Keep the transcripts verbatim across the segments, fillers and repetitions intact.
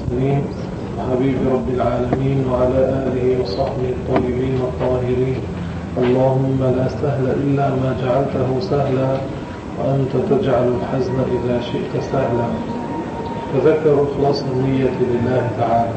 الكريم حبيب رب العالمين وعلى آله وصحبه الطيبين الطاهرين. اللهم لا سهل إلا ما جعلته سهلا وأنت تجعل الحزن إذا شئت سهلا. فذكروا إخلاص النية لله تعالى.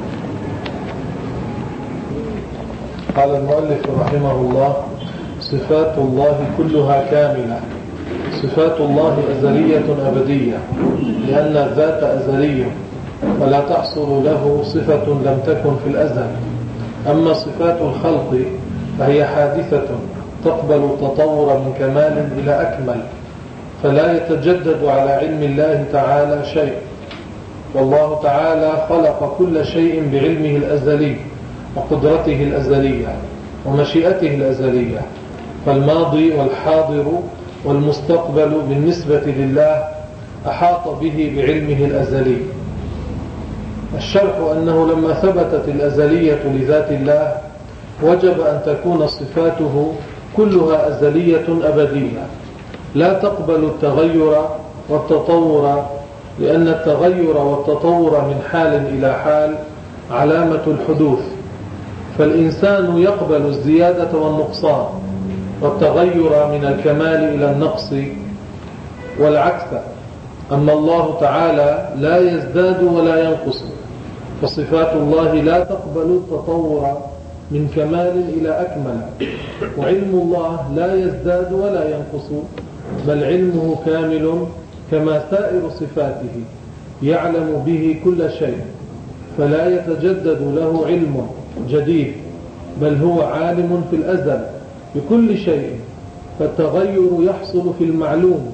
قال المؤلف رحمه الله: صفات الله كلها كاملة. صفات الله أزلية أبدية، لأن الذات أزلية ولا تحصل له صفة لم تكن في الأزل. أما صفات الخلق فهي حادثة تقبل تطور من كمال إلى أكمل، فلا يتجدد على علم الله تعالى شيء. والله تعالى خلق كل شيء بعلمه الأزلي وقدرته الأزلية ومشيئته الأزلية، فالماضي والحاضر والمستقبل بالنسبة لله أحاط به بعلمه الأزلي. الشرح أنه لما ثبتت الأزلية لذات الله وجب أن تكون صفاته كلها أزلية أبدية لا تقبل التغير والتطور، لأن التغير والتطور من حال إلى حال علامة الحدوث، فالإنسان يقبل الزيادة والنقصان والتغير من الكمال إلى النقص والعكس. أما الله تعالى لا يزداد ولا ينقص، فصفات الله لا تقبل التطور من كمال إلى أكمل، وعلم الله لا يزداد ولا ينقص، بل علمه كامل كما سائر صفاته، يعلم به كل شيء، فلا يتجدد له علم جديد، بل هو عالم في الأزل بكل شيء. فالتغير يحصل في المعلوم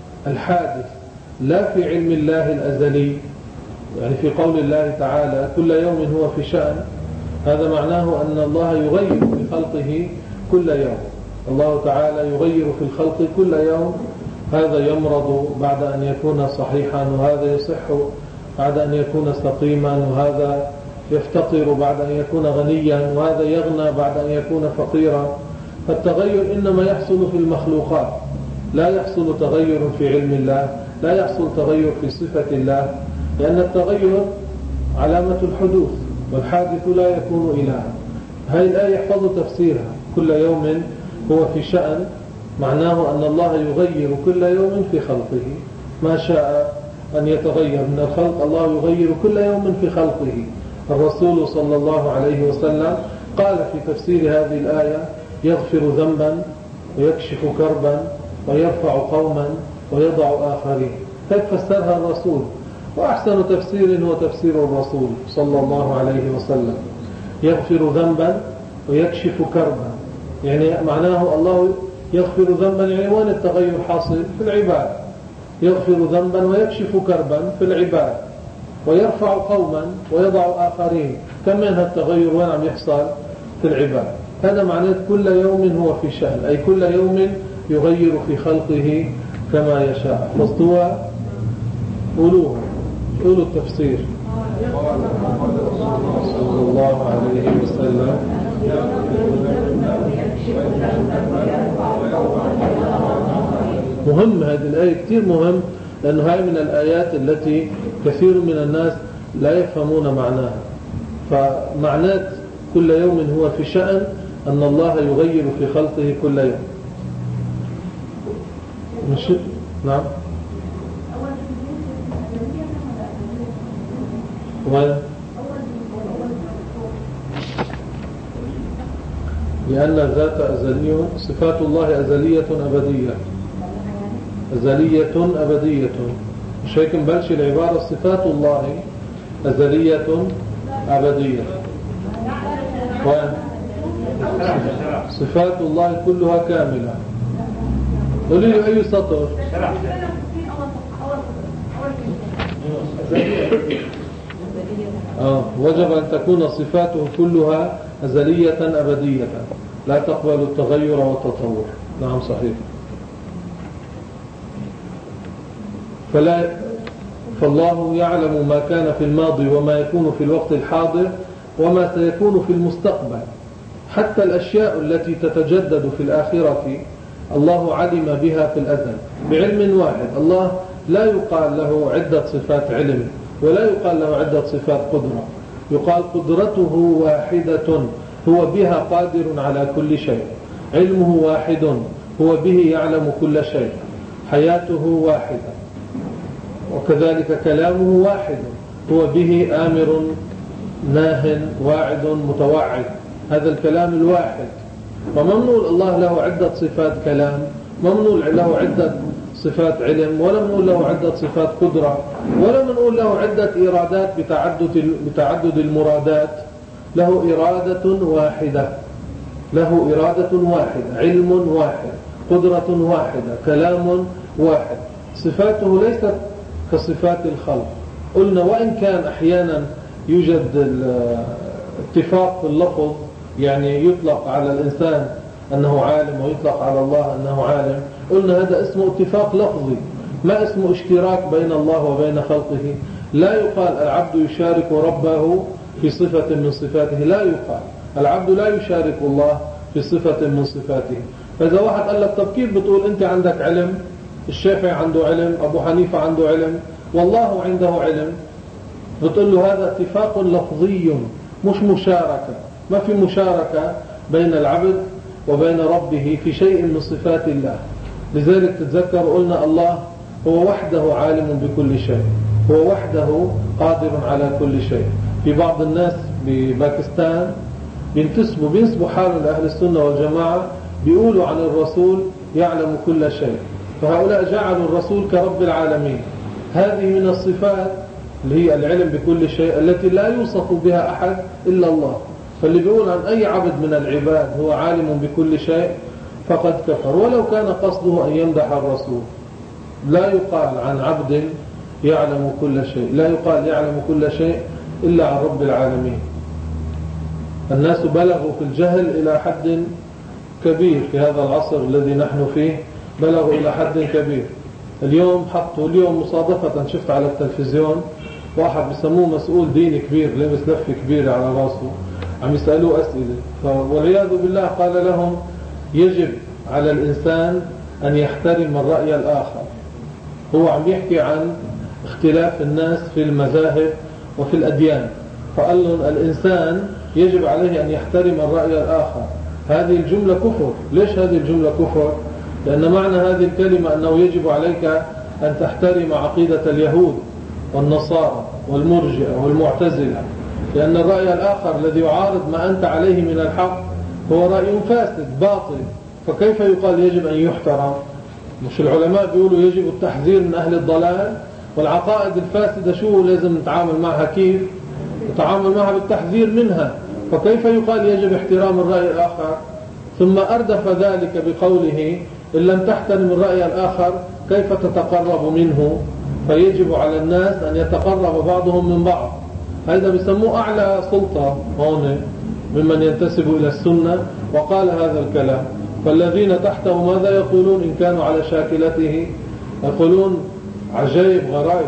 الحادث لا في علم الله الأزلي. يعني في قول الله تعالى كل يوم هو في شأن، هذا معناه أن الله يغير في خلقه كل يوم. الله تعالى يغير في الخلق كل يوم، هذا يمرض بعد أن يكون صحيحا، وهذا يصح بعد أن يكون سقيما، وهذا يفتقر بعد أن يكون غنيا، وهذا يغنى بعد أن يكون فقيرا. فالتغير إنما يحصل في المخلوقات، لا يحصل تغير في علم الله، لا يحصل تغير في صفة الله، لأن التغير علامة الحدوث، والحادث لا يكون إلها. هذه الآية يحفظ تفسيرها: كل يوم هو في شأن، معناه أن الله يغير كل يوم في خلقه ما شاء أن يتغير من الخلق. الله يغير كل يوم في خلقه. الرسول صلى الله عليه وسلم قال في تفسير هذه الآية: يغفر ذنبا ويكشف كربا ويرفع قوما ويضع آخرين. هيك فسرها الرسول، وأحسن تفسير هو تفسير الرسول صلى الله عليه وسلم. يغفر ذنبا ويكشف كربا، يعني معناه الله يغفر ذنبا، يعني وين التغير حاصل؟ في العباد. يغفر ذنبا ويكشف كربا في العباد، ويرفع قوما ويضع آخرين. كمان هالتغير وين عم يحصل؟ في العباد. هذا معناه كل يوم هو في شأن، أي كل يوم يغير في خلقه كما يشاء. فاستوى قولوها، قولوا التفسير. صلى الله عليه وسلم. مهم هذه الآية، كثير مهم، لأنه هاي من الآيات التي كثير من الناس لا يفهمون معناها. فمعنات كل يوم هو في شأن أن الله يغير في خلقه كل يوم. مش نعم. وين؟ لأن الذات أزلية، صفات الله أزلية أبدية، أزلية أبدية. مش هيك نبلش العبارة: صفات الله أزلية أبدية. وين؟ صفات الله كلها كاملة. قولي لي أي سطر؟ آه. وجب أن تكون صفاته كلها أزلية أبدية لا تقبل التغير والتطور. نعم صحيح. فلا فالله يعلم ما كان في الماضي وما يكون في الوقت الحاضر وما سيكون في المستقبل. حتى الأشياء التي تتجدد في الآخرة الله علم بها في الأزل بعلم واحد. الله لا يقال له عدة صفات علم ولا يقال له عدة صفات قدرة. يقال قدرته واحدة هو بها قادر على كل شيء، علمه واحد هو به يعلم كل شيء، حياته واحدة، وكذلك كلامه واحد هو به آمر ناه واعد متوعد. هذا الكلام الواحد. وممنوع الله له عدة صفات كلام، ممنوع له عدة صفات علم، ولا نقول له عدة صفات قدرة، ولا نقول له عدة إرادات بتعدد بتعدد المرادات. له إرادة واحدة، له إرادة واحدة، علم واحد، قدرة واحدة، كلام واحد. صفاته ليست كصفات الخلق. قلنا وإن كان أحيانا يوجد اتفاق في اللفظ، يعني يطلق على الإنسان أنه عالم ويطلق على الله أنه عالم، قلنا هذا اسمه اتفاق لفظي، ما اسمه اشتراك بين الله وبين خلقه. لا يقال العبد يشارك ربه في صفة من صفاته، لا يقال العبد لا يشارك الله في صفة من صفاته. فإذا واحد قال لك طب كيف بتقول أنت عندك علم، الشافعي عنده علم، أبو حنيفة عنده علم، والله عنده علم، بتقول له هذا اتفاق لفظي مش مشاركة. ما في مشاركة بين العبد وبين ربه في شيء من صفات الله. لذلك تتذكر قلنا الله هو وحده عالم بكل شيء، هو وحده قادر على كل شيء. في بعض الناس بباكستان بينتسبوا بينسبوا حالهم لأهل السنة والجماعة، بيقولوا عن الرسول يعلم كل شيء، فهؤلاء جعلوا الرسول كرب العالمين. هذه من الصفات اللي هي العلم بكل شيء التي لا يوصف بها أحد إلا الله. فاللي بيقول عن أي عبد من العباد هو عالم بكل شيء فقد كفر، ولو كان قصده أن يمدح الرسول. لا يقال عن عبد يعلم كل شيء، لا يقال يعلم كل شيء إلا عن رب العالمين. الناس بلغوا في الجهل إلى حد كبير في هذا العصر الذي نحن فيه، بلغوا إلى حد كبير. اليوم حطوا اليوم مصادفة شفت على التلفزيون واحد بسموه مسؤول ديني كبير لابس لفة كبيرة على راسه، عم يسألوه أسئلة، والعياذ بالله قال لهم يجب على الإنسان أن يحترم الرأي الآخر. هو عم يحكي عن اختلاف الناس في المذاهب وفي الأديان، فقال لهم الإنسان يجب عليه أن يحترم الرأي الآخر. هذه الجملة كفر. ليش هذه الجملة كفر؟ لأن معنى هذه الكلمة أنه يجب عليك أن تحترم عقيدة اليهود والنصارى والمرجئة والمعتزلة، لأن الرأي الآخر الذي يعارض ما أنت عليه من الحق هو رأي فاسد باطل، فكيف يقال يجب أن يحترم؟ مش العلماء بيقولوا يجب التحذير من أهل الضلال والعقائد الفاسدة؟ شو لازم نتعامل معها؟ كيف نتعامل معها؟ بالتحذير منها. فكيف يقال يجب احترام الرأي الآخر؟ ثم أردف ذلك بقوله إن لم تحترم الرأي الآخر كيف تتقرب منه؟ فيجب على الناس أن يتقرب بعضهم من بعض. هذا بيسموه أعلى سلطة هون ممن ينتسب إلى السنة وقال هذا الكلام. فالذين تحته ماذا يقولون إن كانوا على شاكلته؟ يقولون عجائب غرائب.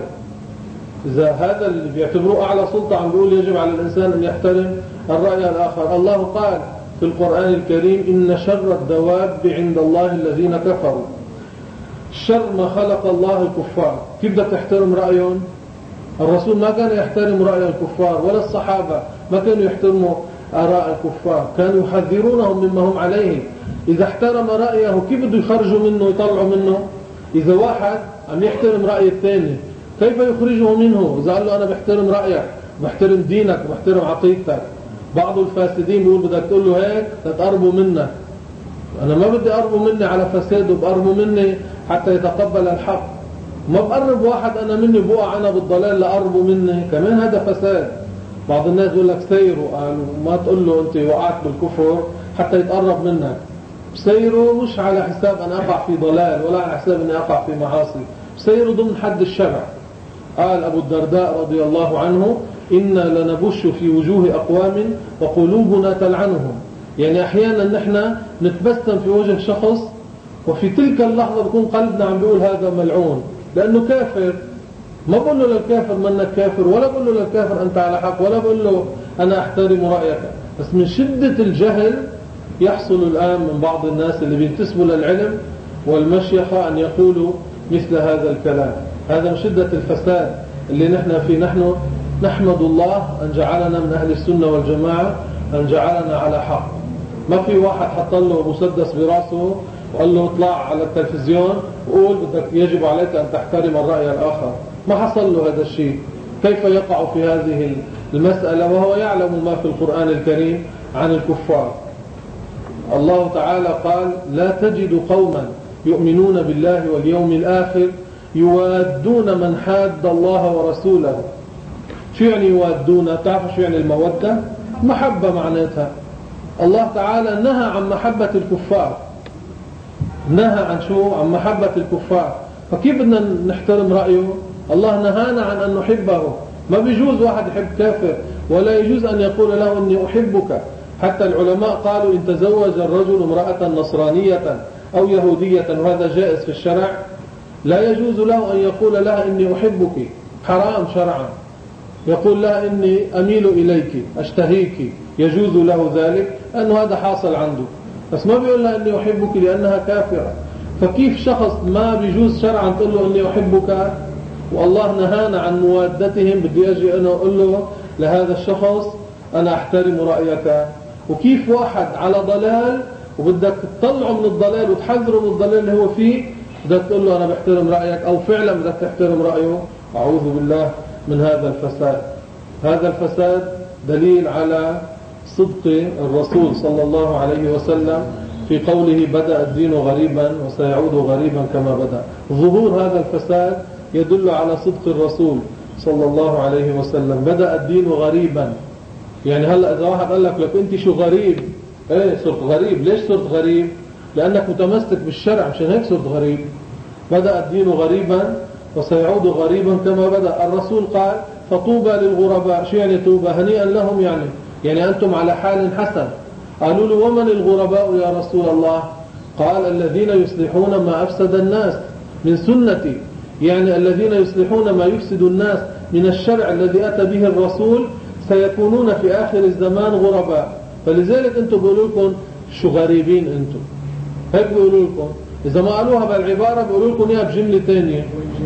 إذا هذا اللي بيعتبروه أعلى سلطة عم بيقول يجب على الإنسان أن يحترم الرأي الآخر. الله قال في القرآن الكريم إن شر الدواب عند الله الذين كفروا. شر ما خلق الله الكفار. كيف بدك تحترم رأيهم؟ الرسول ما كان يحترم رأي الكفار، ولا الصحابة ما كانوا يحترموا آراء الكفار، كانوا يحذرونهم مما هم عليه. إذا احترم رأيه كيف بده يخرجوا منه يطلعوا منه؟ إذا واحد عم يحترم رأي الثاني كيف يخرجه منه؟ إذا قال له أنا بحترم رأيك، بحترم دينك، بحترم عقيدتك. بعض الفاسدين بيقول بدك تقول له هيك تتقربوا منك. أنا ما بدي أقربوا مني على فساد، وبقربوا مني حتى يتقبل الحق. ما بقرب واحد أنا مني بوقع أنا بالضلال لأقربوا مني، كمان هذا فساد. بعض الناس يقول لك سيروا، قالوا ما تقول له أنت وقعت بالكفر حتى يتقرب منك. سيروا مش على حساب أن أقع في ضلال ولا على حساب أن أقع في معاصي، سيروا ضمن حد الشرع. قال أبو الدرداء رضي الله عنه إنا لنبش في وجوه أقوام وقلوبنا تلعنهم. يعني أحيانا نحن نتبسم في وجه شخص وفي تلك اللحظة بيكون قلبنا عم بيقول هذا ملعون لأنه كافر. ما بقول له للكافر منك كافر، ولا بقول له للكافر أنت على حق، ولا بقول له أنا أحترم رأيك. بس من شدة الجهل يحصل الآن من بعض الناس اللي بينتسبوا للعلم والمشيخة أن يقولوا مثل هذا الكلام. هذا من شدة الفساد اللي نحن فيه. نحن نحمد الله أن جعلنا من أهل السنة والجماعة، أن جعلنا على حق. ما في واحد حط له مسدس براسه وقال له اطلع على التلفزيون وقول بدك يجب عليك أن تحترم الرأي الآخر. ما حصل له هذا الشيء. كيف يقع في هذه المسألة وهو يعلم ما في القرآن الكريم عن الكفار؟ الله تعالى قال: لا تجد قوما يؤمنون بالله واليوم الآخر يوادون من حاد الله ورسوله. شو يعني يوادون؟ تعرفوا شو يعني المودة؟ محبة معناتها. الله تعالى نهى عن محبة الكفار، نهى عن شو؟ عن محبة الكفار. فكيف بدنا نحترم رأيه؟ الله نهانا عن أن نحبه. ما بيجوز واحد يحب كافر، ولا يجوز أن يقول له إني أحبك. حتى العلماء قالوا إن تزوج الرجل امرأة نصرانية أو يهودية وهذا جائز في الشرع، لا يجوز له أن يقول لها إني أحبك، حرام شرعا. يقول لها إني أميل إليك أشتهيك، يجوز له ذلك لأنه هذا حاصل عنده، بس ما بيقول لها إني أحبك لأنها كافرة. فكيف شخص ما بيجوز شرعا تقول له إني أحبك والله نهانا عن موادتهم، بدي أجي أنا أقول له لهذا الشخص أنا أحترم رأيك؟ وكيف واحد على ضلال وبدك تطلعه من الضلال وتحذره من الضلال اللي هو فيه بدك تقول له أنا بحترم رأيك، أو فعلا بدك تحترم رأيه؟ أعوذ بالله من هذا الفساد. هذا الفساد دليل على صدق الرسول صلى الله عليه وسلم في قوله: بدأ الدين غريبا وسيعود غريبا كما بدأ. ظهور هذا الفساد يدل على صدق الرسول صلى الله عليه وسلم. بدأ الدين غريبا، يعني هلأ إذا واحد قال لك لك أنت شو غريب؟ إيه صرت غريب. ليش صرت غريب؟ لأنك متمسك بالشرع، مشان هيك صرت غريب. بدأ الدين غريبا وسيعود غريبا كما بدأ. الرسول قال: فطوبى للغرباء. شو يعني طوبى؟ هنيئا لهم، يعني يعني أنتم على حال حسن. قالوا له: ومن الغرباء يا رسول الله؟ قال: الذين يصلحون ما أفسد الناس من سنتي، يعني الذين يصلحون ما يفسد الناس من الشرع الذي أتى به الرسول سيكونون في آخر الزمان غرباء. فلذلك أنتم بيقولوا لكم شو غريبين أنتم، هيك بيقولوا لكم. إذا ما قالوها بالعبارة بيقولوا لكم إياها بجملة تانية،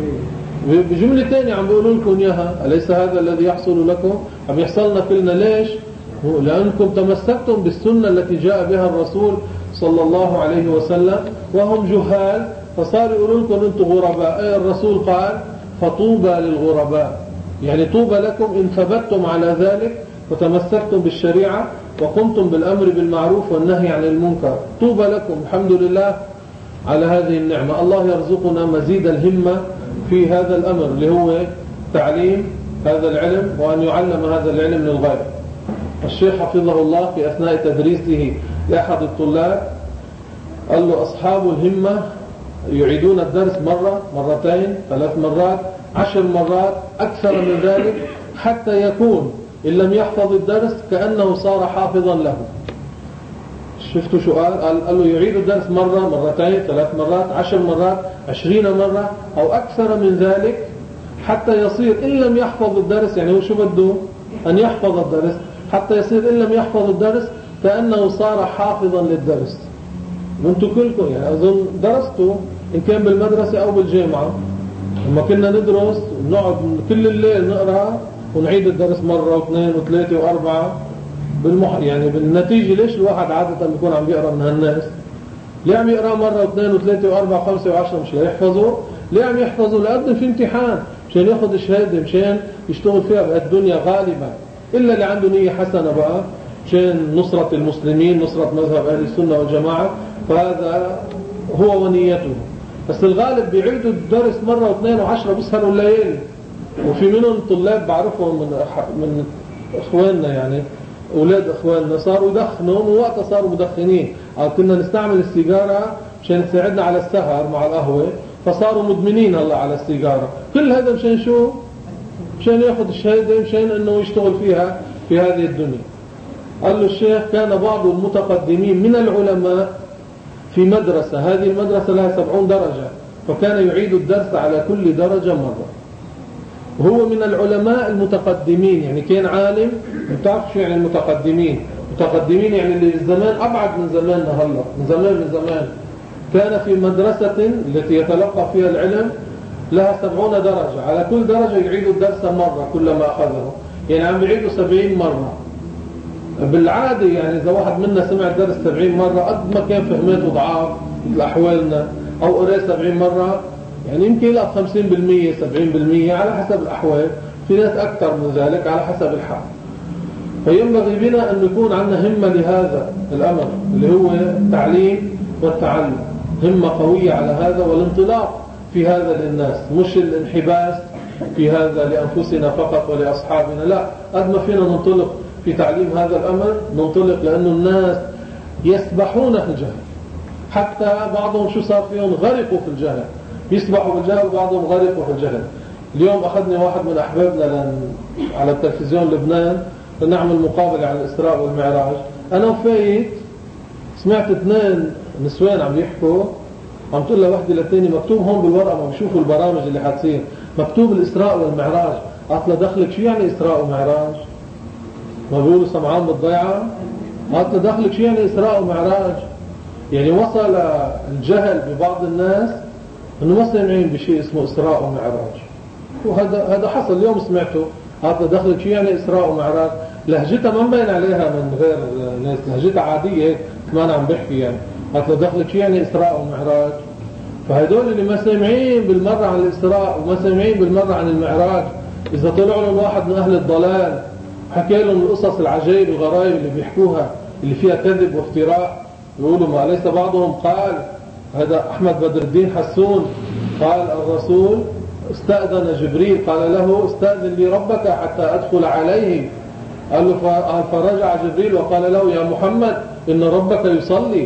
بجملة تانية عم بيقولوا لكم إياها. أليس هذا الذي يحصل لكم؟ عم يحصلنا كلنا. ليش؟ لأنكم تمسكتم بالسنة التي جاء بها الرسول صلى الله عليه وسلم وهم جهال، فصار يقولوا لكم أنتم غرباء. أي الرسول قال: فطوبى للغرباء، يعني طوبى لكم إن ثبتتم على ذلك وتمسكتم بالشريعة وقمتم بالأمر بالمعروف والنهي عن المنكر. طوبى لكم، الحمد لله على هذه النعمة. الله يرزقنا مزيد الهمة في هذا الأمر اللي هو تعليم هذا العلم وأن يعلم هذا العلم للغير. الشيخ حفظه الله في أثناء تدريسه لأحد الطلاب قال له: أصحاب الهمة يعيدون الدرس مرة، مرتين، ثلاث مرات، عشر مرات، أكثر من ذلك، حتى يكون إن لم يحفظ الدرس كأنه صار حافظا له. شفتوا شو قال؟ قال له يعيد الدرس مرة، مرتين، ثلاث مرات، عشر مرات، عشرين مرة أو أكثر من ذلك، حتى يصير إن لم يحفظ الدرس، يعني هو شو بده؟ أن يحفظ الدرس، حتى يصير إن لم يحفظ الدرس كأنه صار حافظا للدرس. وانتم كلكم يعني أظن درستوا إن كان بالمدرسة أو بالجامعة، لما كنا ندرس ونقعد كل الليل نقرأ ونعيد الدرس مرة واثنين وثلاثة وأربعة بالمح... يعني بالنتيجة ليش الواحد عادة بيكون عم بيقرأ من هالناس؟ ليه عم يقرأ مرة واثنين وثلاثة وأربعة وخمسة وعشرة؟ مش ليحفظوا؟ ليه عم يحفظوا؟ لأقدم في امتحان مشان ياخذ الشهادة، مشان يشتغل فيها بالدنيا غالبا، إلا اللي عنده نية حسنة بقى مشان نصرة المسلمين، نصرة مذهب أهل السنة والجماعة، فهذا هو ونيته. بس الغالب بيعيدوا الدرس مرة واثنين وعشرة، بيسهروا الليل. وفي منهم طلاب بعرفهم من من اخواننا، يعني اولاد اخواننا صاروا يدخنوا ووقتها صاروا مدخنين. كنا نستعمل السيجاره مشان تساعدنا على السهر مع القهوه، فصاروا مدمنين هلا على السيجاره. كل هذا مشان شو؟ مشان ياخذ الشهاده، مشان انه يشتغل فيها في هذه الدنيا. قال له الشيخ: كان بعض المتقدمين من العلماء في مدرسة، هذه المدرسة لها سبعون درجة، فكان يعيد الدرس على كل درجة مرة. وهو من العلماء المتقدمين، يعني كان عالم. بتعرف شو يعني المتقدمين؟ متقدمين يعني اللي الزمان أبعد من زماننا هلا، من زمان من زمان. كان في مدرسة التي يتلقى فيها العلم لها سبعون درجة، على كل درجة يعيدوا الدرس مرة كلما أخذه، يعني عم بيعيدوا سبعين مرة. بالعادة يعني إذا واحد منا سمع الدرس سبعين مرة قد ما كان فهمته ضعاف مثل أحوالنا، أو قرأ سبعين مرة يعني يمكن يلقى خمسين بالمية سبعين بالمية على حسب الأحوال، في ناس أكثر من ذلك على حسب الحال. فينبغي بنا أن يكون عندنا همة لهذا الأمر اللي هو التعليم والتعلم، همة قوية على هذا والانطلاق في هذا للناس، مش الانحباس في هذا لأنفسنا فقط ولأصحابنا، لا، قد ما فينا ننطلق في تعليم هذا الأمر ننطلق، لأنه الناس يسبحون في الجهل، حتى بعضهم شو صار فيهم غرقوا في الجهل، يسبحوا بالجهل وبعضهم غرقوا في الجهل. اليوم أخذني واحد من أحبابنا لن... على التلفزيون لبنان لنعمل مقابلة عن الإسراء والمعراج، أنا وفايت سمعت اثنين نسوان عم يحكوا، عم تقول له واحدة للتاني مكتوب هون بالورقة، ما بيشوفوا البرامج اللي حتصير مكتوب الإسراء والمعراج، قالت له دخلك شو يعني إسراء ومعراج؟ ما بيقولوا سمعان بالضيعة؟ قالت له دخلك شو يعني إسراء ومعراج؟ يعني وصل الجهل ببعض الناس انه ما سامعين بشيء اسمه إسراء ومعراج، وهذا هذا حصل اليوم سمعته. قالت له دخلك شو يعني إسراء ومعراج؟ لهجتها ما مبين عليها من غير ناس، لهجتها عادية هيك ما أنا عم بحكي يعني. قالت له دخلك شو يعني إسراء ومعراج؟ فهدول اللي ما سامعين بالمرة عن الإسراء وما سامعين بالمرة عن المعراج، إذا طلعوا لهم واحد من أهل الضلال حكى لهم القصص العجائب الغرائب اللي بيحكوها اللي فيها كذب وافتراء، يقولوا ما ليس بعضهم قال، هذا أحمد بدر الدين حسون قال الرسول استأذن جبريل قال له استأذن لي ربك حتى أدخل عليه، قال له فرجع جبريل وقال له يا محمد إن ربك يصلي.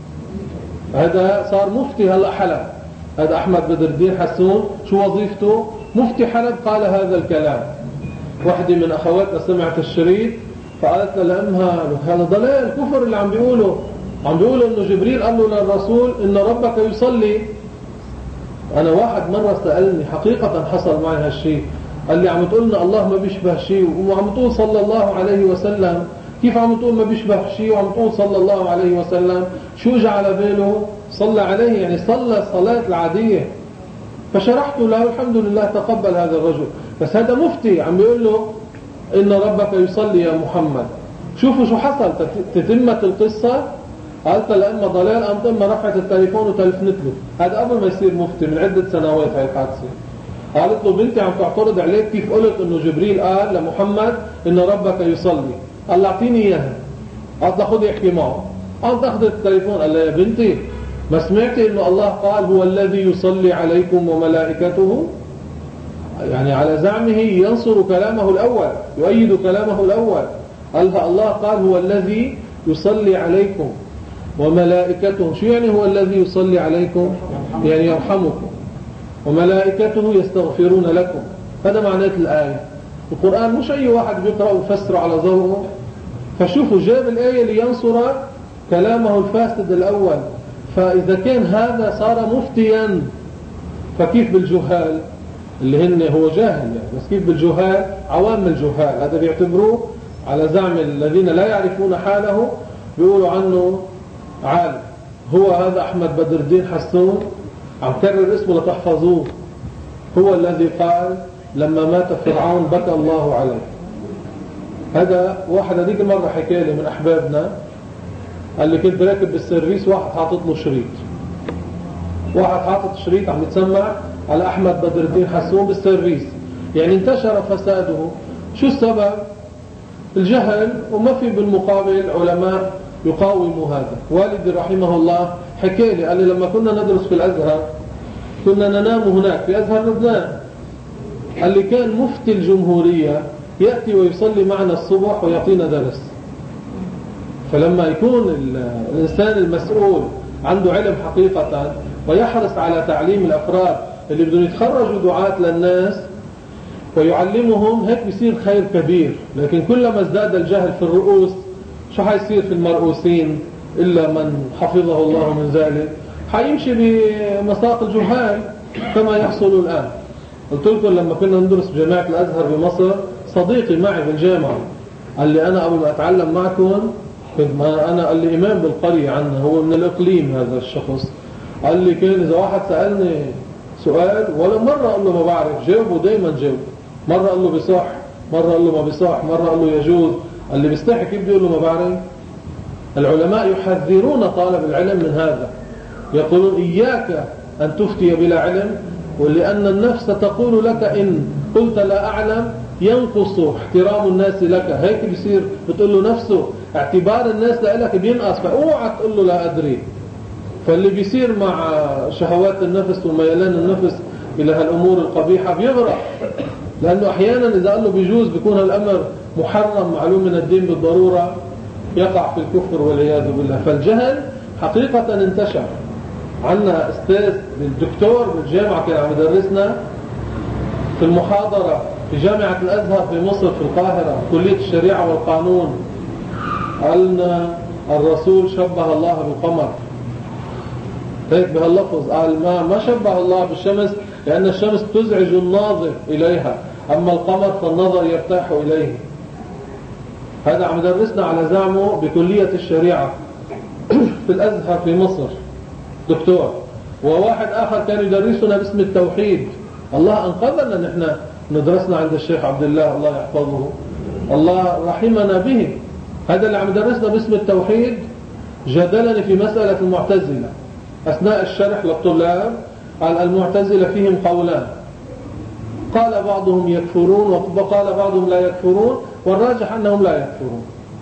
هذا صار مفتي هلأ حلب، هذا أحمد بدر الدين حسون شو وظيفته؟ مفتي حلب. قال هذا الكلام، واحدة من أخواتنا سمعت الشريط فقالت لأمها هذا ضلال كفر اللي عم بيقوله، عم بيقولوا إنه جبريل قال له للرسول إن ربك يصلي. أنا واحد مرة سألني حقيقة حصل معي هالشيء، قال لي عم تقولنا الله ما بيشبه شيء وعم تقول صلى الله عليه وسلم، كيف عم تقول ما بيشبه شيء وعم تقول صلى الله عليه وسلم؟ شو جعل باله؟ صلى عليه يعني صلى الصلاة العادية. فشرحت له الحمد لله تقبل هذا الرجل، بس هذا مفتي عم بيقول له إن ربك يصلي يا محمد. شوفوا شو حصل تتمة القصة. قالت لأما ضلال أم أما رفعت التليفون وتلفنت له، هذا قبل ما يصير مفتي من عدة سنوات هاي الحادثة. قالت له بنتي عم تعترض عليك كيف قلت إنه جبريل قال لمحمد إن ربك يصلي، قال له أعطيني إياها. قالت له خذي احكي معه. قالت أخذت التليفون قال لها يا بنتي ما سمعتي إنه الله قال هو الذي يصلي عليكم وملائكته؟ يعني على زعمه ينصر كلامه الأول يؤيد كلامه الأول. قالها الله قال هو الذي يصلي عليكم وملائكته. شو يعني هو الذي يصلي عليكم؟ يعني يرحمكم، وملائكته يستغفرون لكم. هذا معنات الآية. القرآن مش أي واحد بيقرأ ويفسر على ذوقه. فشوفوا جاب الآية لينصر كلامه الفاسد الأول. فإذا كان هذا صار مفتيا فكيف بالجهال اللي هن هو جاهل يعني، بس كيف بالجهال عوام الجهال؟ هذا بيعتبروه على زعم الذين لا يعرفون حاله بيقولوا عنه عالم. هو هذا أحمد بدر الدين حسون عم كرر اسمه لتحفظوه، هو الذي قال لما مات فرعون بكى الله عليه. هذا واحد هذيك المرة حكى لي من أحبابنا، قال لي كنت راكب بالسيرفيس واحد حاطط له شريط، واحد حاطط شريط عم يتسمع على أحمد بدر الدين حسون بالسيرفيس، يعني انتشر فساده. شو السبب؟ الجهل، وما في بالمقابل علماء يقاوموا هذا. والدي رحمه الله حكى لي قال لي لما كنا ندرس في الأزهر كنا ننام هناك في أزهر لبنان، قال لي كان مفتي الجمهورية يأتي ويصلي معنا الصبح ويعطينا درس. فلما يكون الإنسان المسؤول عنده علم حقيقة ويحرص على تعليم الأفراد اللي بدهم يتخرجوا دعاة للناس ويعلمهم، هيك بيصير خير كبير. لكن كلما ازداد الجهل في الرؤوس شو حيصير في المرؤوسين إلا من حفظه الله من ذلك؟ حيمشي بمساق الجهال كما يحصل الآن. قلت لكم لما كنا ندرس بجامعة الأزهر بمصر، صديقي معي بالجامعة قال لي أنا قبل ما أتعلم معكم كنت ما أنا قال لي إمام بالقرية عنا، هو من الإقليم هذا الشخص. قال لي كان إذا واحد سألني سؤال ولا مرة قال له ما بعرف، جاوبه دايما جاوب. مرة قال له بصح، مرة قال له ما بصح، مرة قال له يجوز. اللي بيستحي كيف بيقول له ما بعرف؟ العلماء يحذرون طالب العلم من هذا، يقولون إياك أن تفتي بلا علم، ولأن النفس تقول لك إن قلت لا أعلم ينقص احترام الناس لك. هيك بيصير بتقول له نفسه اعتبار الناس لك بينقص، فاوعى تقول له لا أدري. فاللي بيصير مع شهوات النفس وميلان النفس إلى هالأمور القبيحة بيغرق، لأنه أحيانا إذا قال له بيجوز بيكون الأمر محرم معلوم من الدين بالضرورة، يقع في الكفر والعياذ بالله. فالجهل حقيقة انتشر. عندنا أستاذ الدكتور بالجامعة كان عم يدرسنا في المحاضرة في جامعة الأزهر في مصر في القاهرة كلية الشريعة والقانون، قالنا الرسول شبه الله بالقمر، هيك بهاللفظ. قال ما ما شبه الله بالشمس لأن الشمس تزعج الناظر إليها، أما القمر فالنظر يرتاح إليه. هذا عم يدرسنا على زعمه بكلية الشريعة في الأزهر في مصر دكتور. وواحد آخر كان يدرسنا باسم التوحيد. الله أنقذنا نحن ندرسنا عند الشيخ عبد الله الله يحفظه، الله رحمنا به. هذا اللي عم يدرسنا باسم التوحيد جدلني في مسألة المعتزلة أثناء الشرح للطلاب. قال المعتزلة فيهم قولان، قال بعضهم يكفرون وقال بعضهم لا يكفرون، والراجح أنهم لا يكفرون.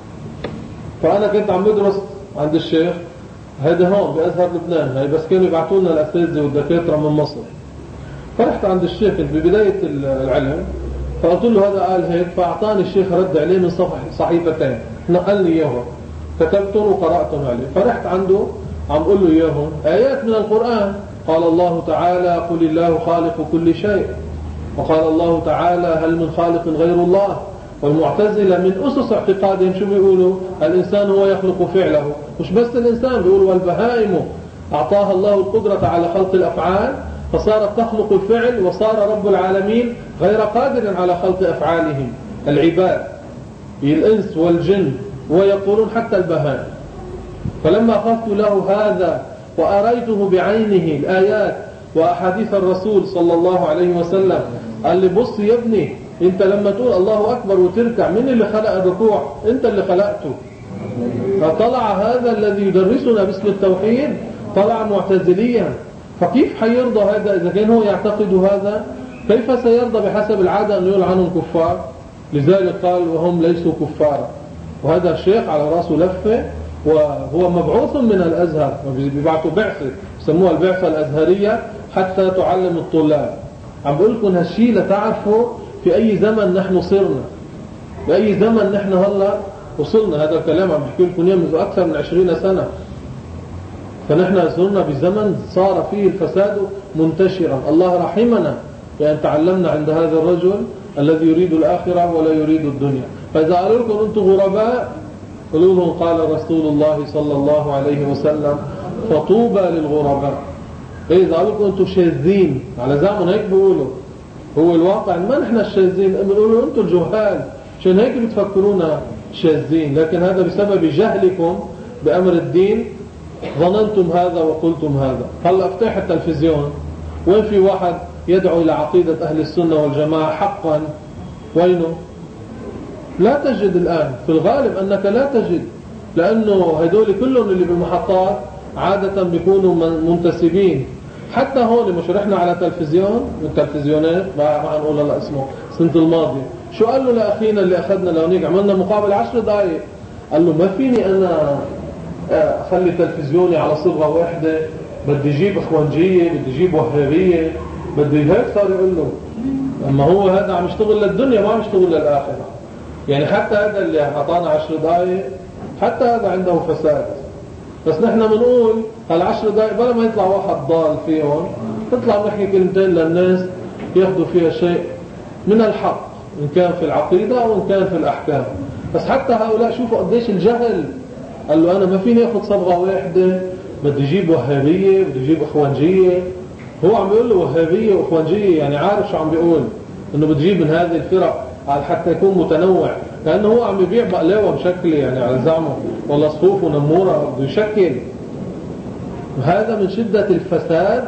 فأنا كنت عم بدرس عند الشيخ هذا هون بأزهر لبنان، هاي بس كانوا يبعثوا لنا الأساتذة والدكاترة من مصر. فرحت عند الشيخ ببداية العلم فقلت له هذا قال هيك، فأعطاني الشيخ رد عليه من صفح صحيفتين نقلني إياهم، كتبتهم وقرأتهم عليه. فرحت عنده عم قل له إياهم آيات من القرآن. قال الله تعالى قل الله خالق كل شيء، وقال الله تعالى هل من خالق غير الله. والمعتزلة من أسس اعتقادهم شو بيقولوا؟ الإنسان هو يخلق فعله. مش بس الإنسان، بيقولوا والبهائم أعطاها الله القدرة على خلق الأفعال فصارت تخلق الفعل، وصار رب العالمين غير قادر على خلق أفعالهم العباد الإنس والجن، ويقولون حتى البهائم. فلما أخذت له هذا وأريته بعينه الآيات وأحاديث الرسول صلى الله عليه وسلم، قال لي بص يا ابني، انت لما تقول الله أكبر وتركع من اللي خلق الركوع؟ انت اللي خلقته. فطلع هذا الذي يدرسنا باسم التوحيد طلع معتزليا. فكيف حيرضى هذا إذا كان هو يعتقد هذا؟ كيف سيرضى بحسب العادة أن يقول عنهم كفار؟ لذلك قال وهم ليسوا كفارا. وهذا الشيخ على رأسه لفة، وهو مبعوث من الأزهر، بيبعثوا بعثة يسموها البعثة الأزهرية حتى تعلم الطلاب. عم بقول لكم هالشيء لتعرفوا في أي زمن نحن صرنا، بأي زمن نحن هلا وصلنا. هذا الكلام عم بحكي لكم اياه منذ أكثر من عشرين سنة. فنحن صرنا بزمن صار فيه الفساد منتشرا. الله رحمنا لأن تعلمنا عند هذا الرجل الذي يريد الآخرة ولا يريد الدنيا. فإذا قالوا لكم أنتم غرباء قالوا لهم قال رسول الله صلى الله عليه وسلم فطوبى للغرباء. إذا قالوا لكم أنتم شاذين على زعمهم هيك بيقولوا، هو الواقع ما نحن الشاذين، بنقولوا أنتم الجهال عشان هيك بتفكرونا شاذين، لكن هذا بسبب جهلكم بأمر الدين ظننتم هذا وقلتم هذا. هلا افتح التلفزيون وين في واحد يدعو إلى عقيدة أهل السنة والجماعة حقا؟ وينه؟ لا تجد الآن، في الغالب أنك لا تجد، لأنه هدول كلهم اللي بالمحطات عادة بيكونوا منتسبين. حتى هون مش رحنا على تلفزيون من التلفزيونات ما هنقول هلا اسمه السنة الماضية، شو قال له لأخينا اللي أخذنا لهونيك عملنا مقابل عشر دقائق، قال له ما فيني أنا أخلي تلفزيوني على صبغة واحدة، بدي أجيب إخوانجية، بدي أجيب وهابية، بدي هيك. صار يقول له أما هو هذا عم يشتغل للدنيا ما عم يشتغل للآخرة. يعني حتى هذا اللي أعطانا عشر دقائق حتى هذا عنده فساد. بس نحن بنقول هالعشر دقائق بلا ما يطلع واحد ضال فيهم تطلع نحكي كلمتين للناس ياخذوا فيها شيء من الحق، إن كان في العقيدة أو إن كان في الأحكام. بس حتى هؤلاء شوفوا قديش الجهل. قال له أنا ما فيني أخذ صبغة واحدة، بدي أجيب وهابية، بدي أجيب إخوانجية. هو عم بيقول له وهابية وإخوانجية، يعني عارف شو عم بيقول، إنه بدي أجيب من هذه الفرق على حتى يكون متنوع، لأنه هو عم يبيع بقلاوة بشكل يعني على زعمه والله صفوف ونمورة بده يشكل. وهذا من شدة الفساد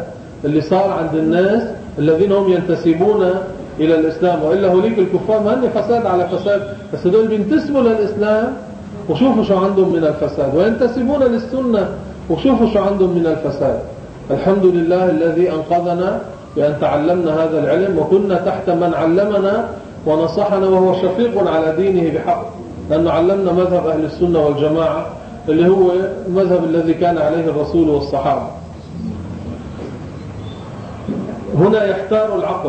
اللي صار عند الناس الذين هم ينتسبون إلى الإسلام. وإلا هوليك الكفار ما هن فساد على فساد، بس دول بينتسبوا للإسلام وشوفوا شو عندهم من الفساد، وينتسبون للسنة وشوفوا شو عندهم من الفساد. الحمد لله الذي أنقذنا بأن تعلمنا هذا العلم، وكنا تحت من علمنا ونصحنا وهو شفيق على دينه بحق، لأنه علمنا مذهب أهل السنة والجماعة اللي هو المذهب الذي كان عليه الرسول والصحابة. هنا يحتار العقل،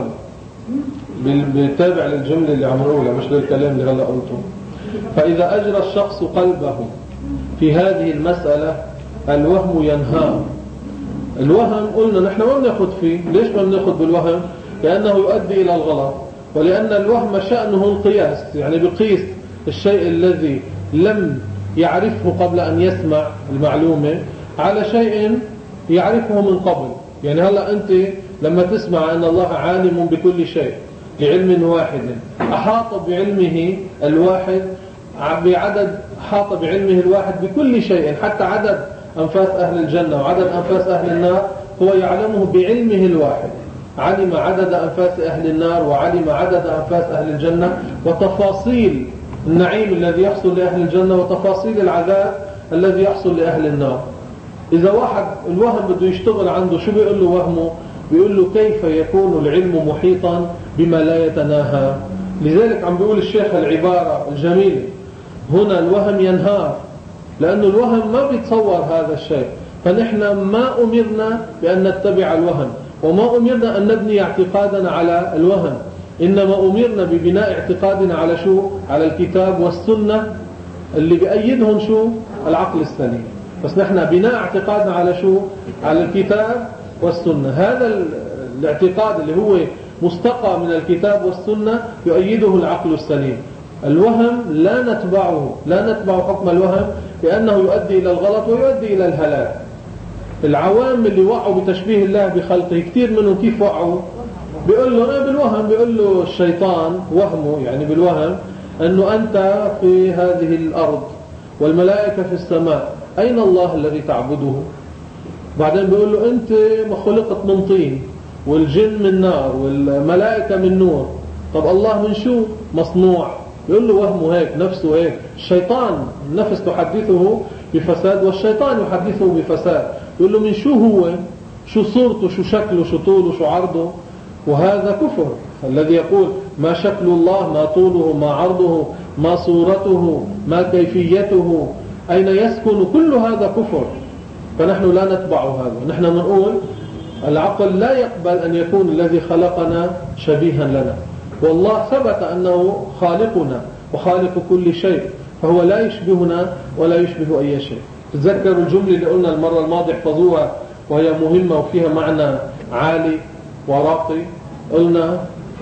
بالتابع للجملة اللي عم نقولها مش للكلام اللي هلا قلته. فإذا أجرى الشخص قلبه في هذه المسألة الوهم ينهار. الوهم قلنا نحن ما بناخد فيه. ليش ما بناخد بالوهم؟ لأنه يؤدي إلى الغلط، ولأن الوهم شأنه القياس، يعني بقيس الشيء الذي لم يعرفه قبل أن يسمع المعلومة على شيء يعرفه من قبل. يعني هلأ أنت لما تسمع أن الله عالم بكل شيء بعلم واحد، أحاط بعلمه الواحد بعدد أحاط بعلمه الواحد بكل شيء، حتى عدد أنفاس أهل الجنة وعدد أنفاس أهل النار هو يعلمه بعلمه الواحد. علم عدد أنفاس أهل النار وعلم عدد أنفاس أهل الجنة، وتفاصيل النعيم الذي يحصل لأهل الجنة وتفاصيل العذاب الذي يحصل لأهل النار. إذا واحد الوهم بده يشتغل عنده، شو بيقول له وهمه؟ بيقول له كيف يكون العلم محيطا بما لا يتناهى. لذلك عم بيقول الشيخ العبارة الجميلة هنا: الوهم ينهار، لأن الوهم ما بيتصور هذا الشيء. فنحن ما أمرنا بأن نتبع الوهم، وما أمرنا أن نبني اعتقادنا على الوهم، إنما أمرنا ببناء اعتقادنا على شو؟ على الكتاب والسنة اللي بأيدهم شو؟ العقل السليم. بس نحن بناء اعتقادنا على شو؟ على الكتاب والسنة. هذا الاعتقاد اللي هو مستقى من الكتاب والسنة يؤيده العقل السليم. الوهم لا نتبعه، لا نتبع حكم الوهم، لأنه يؤدي إلى الغلط ويؤدي إلى الهلاك. العوام اللي وعوا بتشبيه الله بخلقه كثير منهم كيف وعوا؟ بيقول له ايه بالوهم، بيقول له الشيطان وهمه يعني بالوهم أنه أنت في هذه الأرض والملائكة في السماء، أين الله الذي تعبده؟ بعدين بيقول له أنت خلقت من طين والجن من نار والملائكة من نور، طب الله من شو مصنوع؟ يقول له وهمه هيك، نفسه هيك. الشيطان النفس تحدثه بفساد والشيطان يحدثه بفساد. يقول له من شو هو؟ شو صورته؟ شو شكله؟ شو طوله؟ شو عرضه؟ وهذا كفر. الذي يقول ما شكل الله، ما طوله، ما عرضه، ما صورته، ما كيفيته، أين يسكن، كل هذا كفر. فنحن لا نتبع هذا. نحن نقول العقل لا يقبل أن يكون الذي خلقنا شبيها لنا، والله ثبت أنه خالقنا وخالق كل شيء، فهو لا يشبهنا ولا يشبه أي شيء. تذكروا الجملة اللي قلنا المرة الماضية، احفظوها وهي مهمة وفيها معنى عالي وراقي. قلنا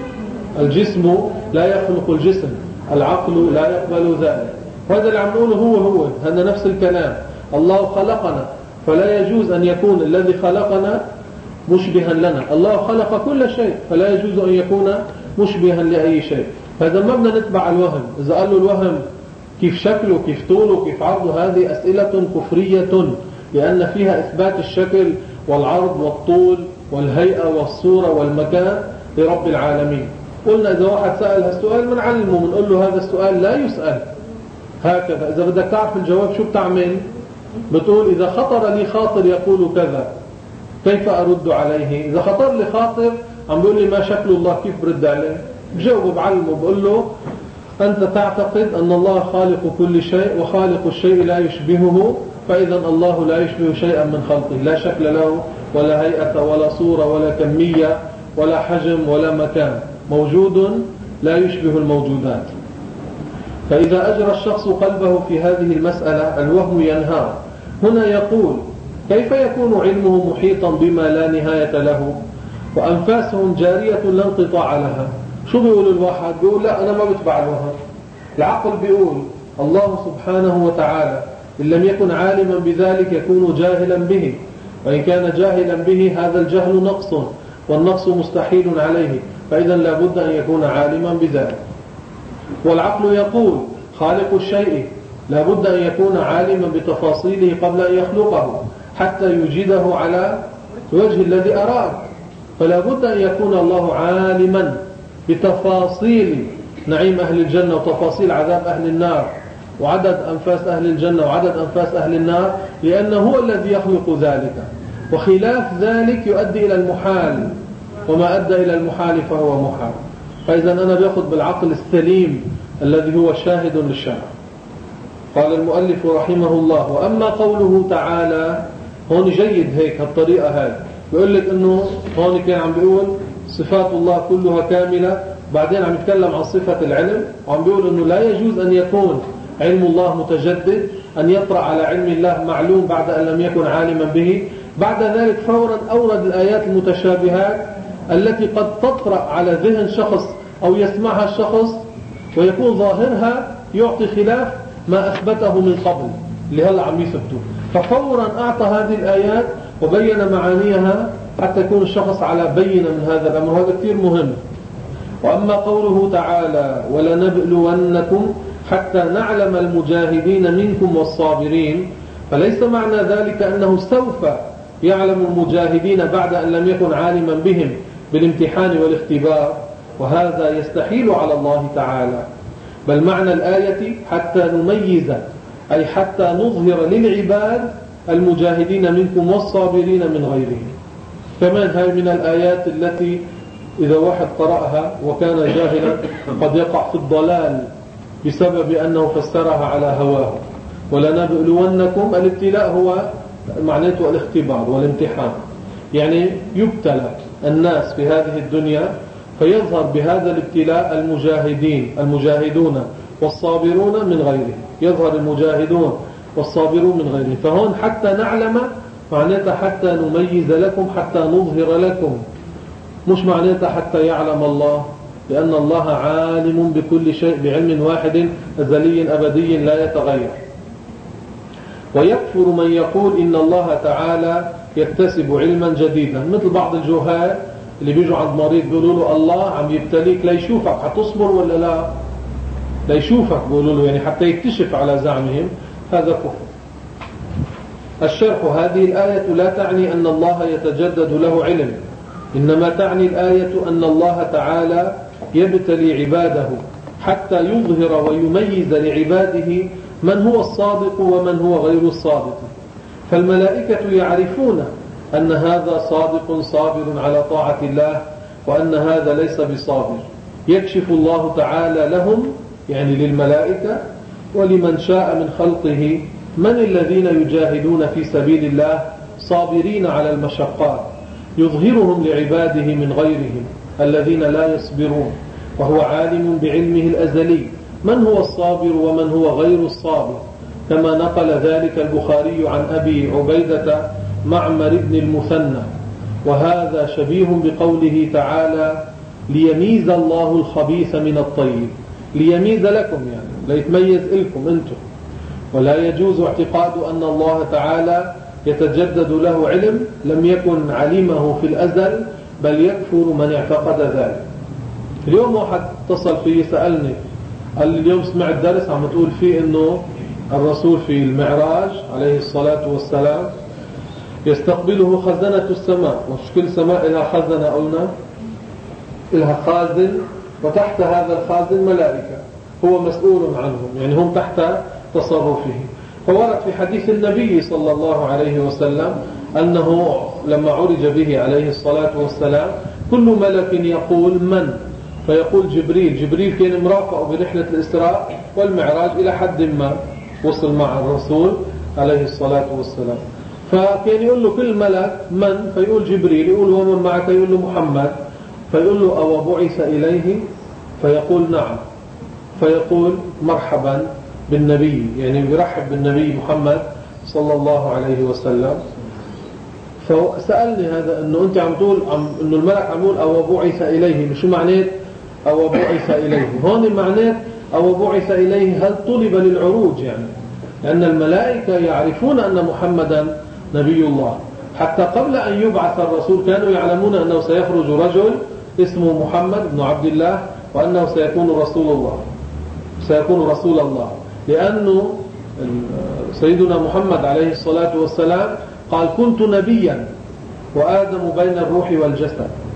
الجسم لا يخلق الجسم، العقل لا يقبل ذلك. وهذا اللي عم نقوله هو هو هذا نفس الكلام. الله خلقنا، فلا يجوز أن يكون الذي خلقنا مشبها لنا. الله خلق كل شيء، فلا يجوز أن يكون مشبها لأي شيء. فإذا ما بدنا نتبع الوهم، إذا قال له الوهم كيف شكله، كيف طوله، كيف عرضه، هذه أسئلة كفرية، لأن فيها إثبات الشكل والعرض والطول والهيئة والصورة والمكان لرب العالمين. قلنا إذا واحد سأل هالسؤال بنعلمه، بنقول له هذا السؤال لا يسأل هكذا. إذا بدك تعرف الجواب شو بتعمل؟ بتقول إذا خطر لي خاطر يقول كذا كيف أرد عليه؟ إذا خطر لي خاطر عم بيقول لي ما شكل الله، كيف برد عليه؟ بجاوب بعلمه، بقول له أنت تعتقد أن الله خالق كل شيء، وخالق الشيء لا يشبهه، فإذا الله لا يشبه شيئا من خلقه، لا شكل له ولا هيئة ولا صورة ولا كمية ولا حجم ولا مكان، موجود لا يشبه الموجودات. فإذا أجرى الشخص قلبه في هذه المسألة الوهم ينهار. هنا يقول كيف يكون علمه محيطا بما لا نهاية له وأنفاسهم جارية لا انقطاع لها؟ شو بيقول الواحد؟ بيقول لا أنا ما بتبع الوهم. العقل بيقول الله سبحانه وتعالى إن لم يكن عالما بذلك يكون جاهلا به، وإن كان جاهلا به هذا الجهل نقص، والنقص مستحيل عليه، فإذا لا بد أن يكون عالما بذلك. والعقل يقول خالق الشيء لا بد أن يكون عالما بتفاصيله قبل أن يخلقه حتى يوجده على وجه الذي أراد. فلا بد أن يكون الله عالما بتفاصيل نعيم أهل الجنة وتفاصيل عذاب أهل النار وعدد أنفاس أهل الجنة وعدد أنفاس أهل النار، لأنه هو الذي يخلق ذلك، وخلاف ذلك يؤدي إلى المحال، وما أدى إلى المحال فهو محال. فإذا أنا بأخذ بالعقل السليم الذي هو شاهد للشرع. قال المؤلف رحمه الله: وأما قوله تعالى، هون جيد هيك هالطريقة هذه، بيقول لك إنه هون كان عم بيقول صفات الله كلها كاملة، بعدين عم يتكلم عن صفة العلم، وعم بيقول إنه لا يجوز أن يكون علم الله متجدد، أن يطرأ على علم الله معلوم بعد أن لم يكن عالما به. بعد ذلك فورا أورد الآيات المتشابهات التي قد تطرأ على ذهن شخص أو يسمعها الشخص ويكون ظاهرها يعطي خلاف ما أثبته من قبل اللي هلأ عم يثبته، ففورا أعطى هذه الآيات وبين معانيها حتى يكون الشخص على بينة من هذا الأمر، هذا كثير مهم. وأما قوله تعالى: ولنبلونكم حتى نعلم المجاهدين منكم والصابرين، فليس معنى ذلك أنه سوف يعلم المجاهدين بعد أن لم يكن عالما بهم بالامتحان والاختبار، وهذا يستحيل على الله تعالى، بل معنى الآية حتى نميز، أي حتى نظهر للعباد المجاهدين منكم والصابرين من غيرهم. كمان هاي من الآيات التي إذا واحد قرأها وكان جاهلا قد يقع في الضلال بسبب أنه فسرها على هواه. ولنبلونكم، الابتلاء هو معناته الاختبار والامتحان، يعني يبتلى الناس في هذه الدنيا فيظهر بهذا الابتلاء المجاهدين المجاهدون والصابرون من غيرهم، يظهر المجاهدون والصابرون من غيرهم. فهون حتى نعلم معناتها حتى نميز لكم، حتى نظهر لكم، مش معناتها حتى يعلم الله، لأن الله عالم بكل شيء بعلم واحد أزلي أبدي لا يتغير. ويكفر من يقول إن الله تعالى يكتسب علما جديدا، مثل بعض الجهال اللي بيجوا عند مريض بيقولوا له الله عم يبتليك ليشوفك حتصبر ولا لا، ليشوفك بيقولوا له، يعني حتى يكتشف على زعمهم، هذا كفر. الشرح: هذه الآية لا تعني أن الله يتجدد له علم، إنما تعني الآية أن الله تعالى يبتلي عباده حتى يظهر ويميز لعباده من هو الصادق ومن هو غير الصادق. فالملائكة يعرفون أن هذا صادق صابر على طاعة الله، وأن هذا ليس بصابر. يكشف الله تعالى لهم، يعني للملائكة ولمن شاء من خلقه، من الذين يجاهدون في سبيل الله صابرين على المشقات، يظهرهم لعباده من غيرهم الذين لا يصبرون، وهو عالم بعلمه الأزلي من هو الصابر ومن هو غير الصابر، كما نقل ذلك البخاري عن أبي عبيدة معمر بن المثنى. وهذا شبيه بقوله تعالى: ليميز الله الخبيث من الطيب، ليميز لكم يعني ليتميز لكم أنتم. ولا يجوز اعتقاد أن الله تعالى يتجدد له علم لم يكن علمه في الأزل، بل يكفر من اعتقد ذلك. اليوم واحد اتصل فيه سألني، قال لي اليوم سمعت درس عم تقول فيه انه الرسول في المعراج عليه الصلاة والسلام يستقبله خزنة السماء، وش كل سماء لها خزنة، قلنا لها خازن، وتحت هذا الخازن ملائكة هو مسؤول عنهم، يعني هم تحت تصرفه. فورد في حديث النبي صلى الله عليه وسلم أنه لما عرج به عليه الصلاة والسلام كل ملك يقول من، فيقول جبريل. جبريل كان مرافقه برحلة الإسراء والمعراج إلى حد ما وصل مع الرسول عليه الصلاة والسلام، فكان يقول له كل ملك من، فيقول جبريل، يقول ومن معك، يقول له محمد، فيقول له أو بعث إليه، فيقول نعم، فيقول مرحبا بالنبي، يعني بيرحب بالنبي محمد صلى الله عليه وسلم. فسألني هذا انه انت عم تقول انه الملك عم يقول او بعث اليه، شو معناه او بعث اليه؟ هون معناه او بعث اليه هل طلب للعروج، يعني لان الملائكه يعرفون ان محمدا نبي الله، حتى قبل ان يبعث الرسول كانوا يعلمون انه سيخرج رجل اسمه محمد بن عبد الله، وانه سيكون رسول الله سيكون رسول الله لانه سيدنا محمد عليه الصلاه والسلام قال كنت نبيا وآدم بين الروح والجسد،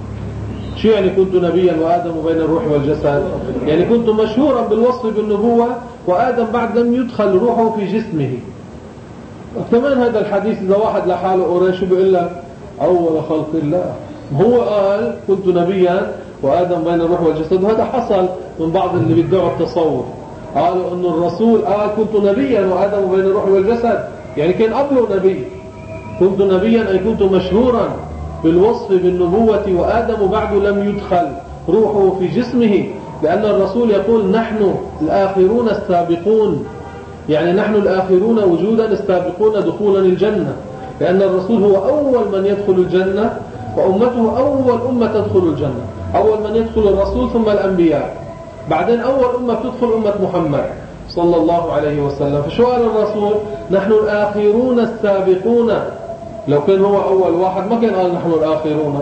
شو يعني كنت نبيا وآدم بين الروح والجسد؟ يعني كنت مشهورا بالوصف بالنبوة وآدم بعد لم يدخل روحه في جسمه. كمان هذا الحديث إذا واحد لحاله قرأ شو بيقول لك؟ أول خلق الله. هو قال كنت نبيا وآدم بين الروح والجسد، وهذا حصل من بعض اللي بيدعوا التصور، قالوا أن الرسول قال كنت نبيا وآدم بين الروح والجسد، يعني كان قبله نبي. كنت نبيا أي كنت مشهورا بالوصف بالنبوة وآدم بعد لم يدخل روحه في جسمه، لأن الرسول يقول نحن الآخرون السابقون، يعني نحن الآخرون وجودا السابقون دخولا الجنة، لأن الرسول هو أول من يدخل الجنة وأمته أول أمة تدخل الجنة. أول من يدخل الرسول ثم الأنبياء، بعدين أول أمة تدخل أمة محمد صلى الله عليه وسلم. فشو قال الرسول؟ نحن الآخرون السابقون. لو كان هو أول واحد ما كان قال نحن الآخرون،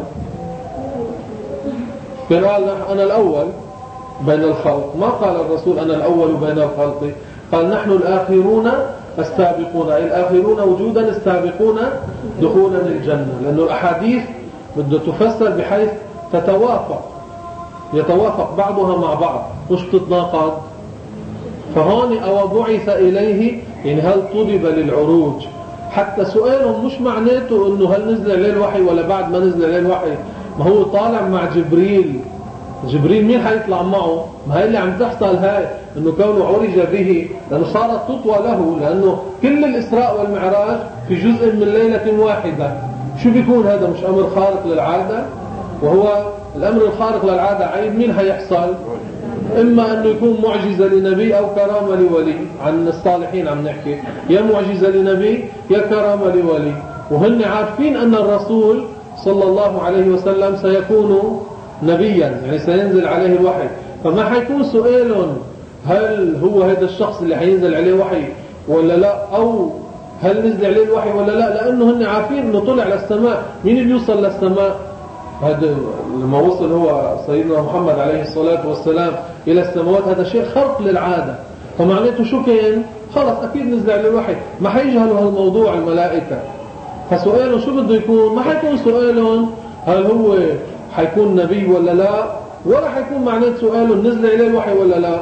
كان قال أنا الأول بين الخلق. ما قال الرسول أنا الأول بين الخلق، قال نحن الآخرون السابقون، أي الآخرون وجودا السابقون دخولا الجنة، لأن الأحاديث بدها تفسر بحيث تتوافق، يتوافق بعضها مع بعض مش تتناقض. فهون أو بعث إليه يعني هل طلب للعروج، حتى سؤالهم مش معناته انه هل نزل عليه الوحي ولا بعد ما نزل عليه الوحي، ما هو طالع مع جبريل. جبريل مين حيطلع معه؟ ما هي اللي عم تحصل هاي انه كونه عرج به، لانه صارت تطوى له، لانه كل الاسراء والمعراج في جزء من ليلة واحدة. شو بيكون هذا؟ مش امر خارق للعادة؟ وهو الامر الخارق للعادة عيب مين حيحصل؟ إما أنه يكون معجزة لنبي أو كرامة لولي. عن الصالحين عم نحكي، يا معجزة لنبي يا كرامة لولي، وهن عارفين أن الرسول صلى الله عليه وسلم سيكون نبيا، يعني سينزل عليه الوحي. فما حيكون سؤال هل هو هذا الشخص اللي حينزل عليه وحي ولا لا، أو هل نزل عليه الوحي ولا لا، لأنه هن عارفين أنه طلع للسماء. مين اللي يوصل للسماء؟ هذا لما وصل هو سيدنا محمد عليه الصلاة والسلام إلى السماوات، هذا شيء خرق للعادة. فمعناته شو كان؟ خلص أكيد نزل على الوحي، ما حيجهلوا هالموضوع الملائكة. فسؤالهم شو بده يكون؟ ما حيكون سؤالهم هل هو حيكون نبي ولا لا، ولا حيكون معناته سؤالهم نزل عليه الوحي ولا لا،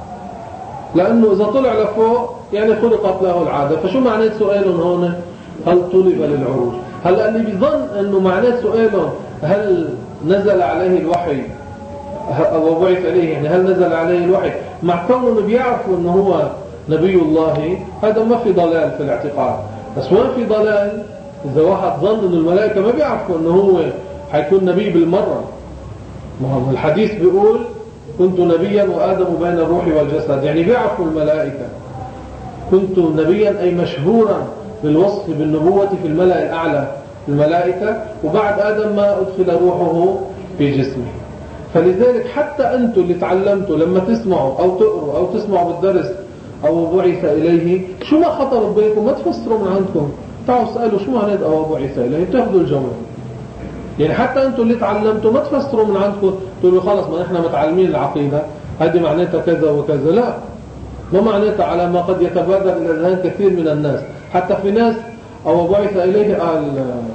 لأنه إذا طلع لفوق يعني خلقت له العادة. فشو معناته سؤالهم هون؟ هل طلب للعروج؟ هلا اللي بيظن انه معناه سؤالهم هل نزل عليه الوحي او بعث عليه، يعني هل نزل عليه الوحي، مع كونه بيعرفوا انه هو نبي الله، هذا ما في ضلال في الاعتقاد. بس وين في ضلال؟ اذا واحد ظن انه الملائكه ما بيعرفوا انه هو حيكون نبي بالمره. ما هو الحديث بيقول كنت نبيا وآدم بين الروح والجسد، يعني بيعرفوا الملائكه كنت نبيا أي مشهورا بالوصف بالنبوة في الملأ الأعلى الملائكة، وبعد آدم ما أدخل روحه في جسمه. فلذلك حتى أنتم اللي تعلمتوا لما تسمعوا أو تقروا أو تسمعوا بالدرس أو بعث إليه، شو ما خطر بينكم ما تفسروا من عندكم، تعالوا اسألوا شو معنى أو بعث إليه، تاخذوا الجواب. يعني حتى أنتم اللي تعلمتوا ما تفسروا من عندكم تقولوا خلص ما نحن متعلمين العقيدة هذه معناتها كذا وكذا، لا، ما معناتها على ما قد يتبادر إلى أذهان كثير من الناس. حتى في ناس أو بعث إليه، قال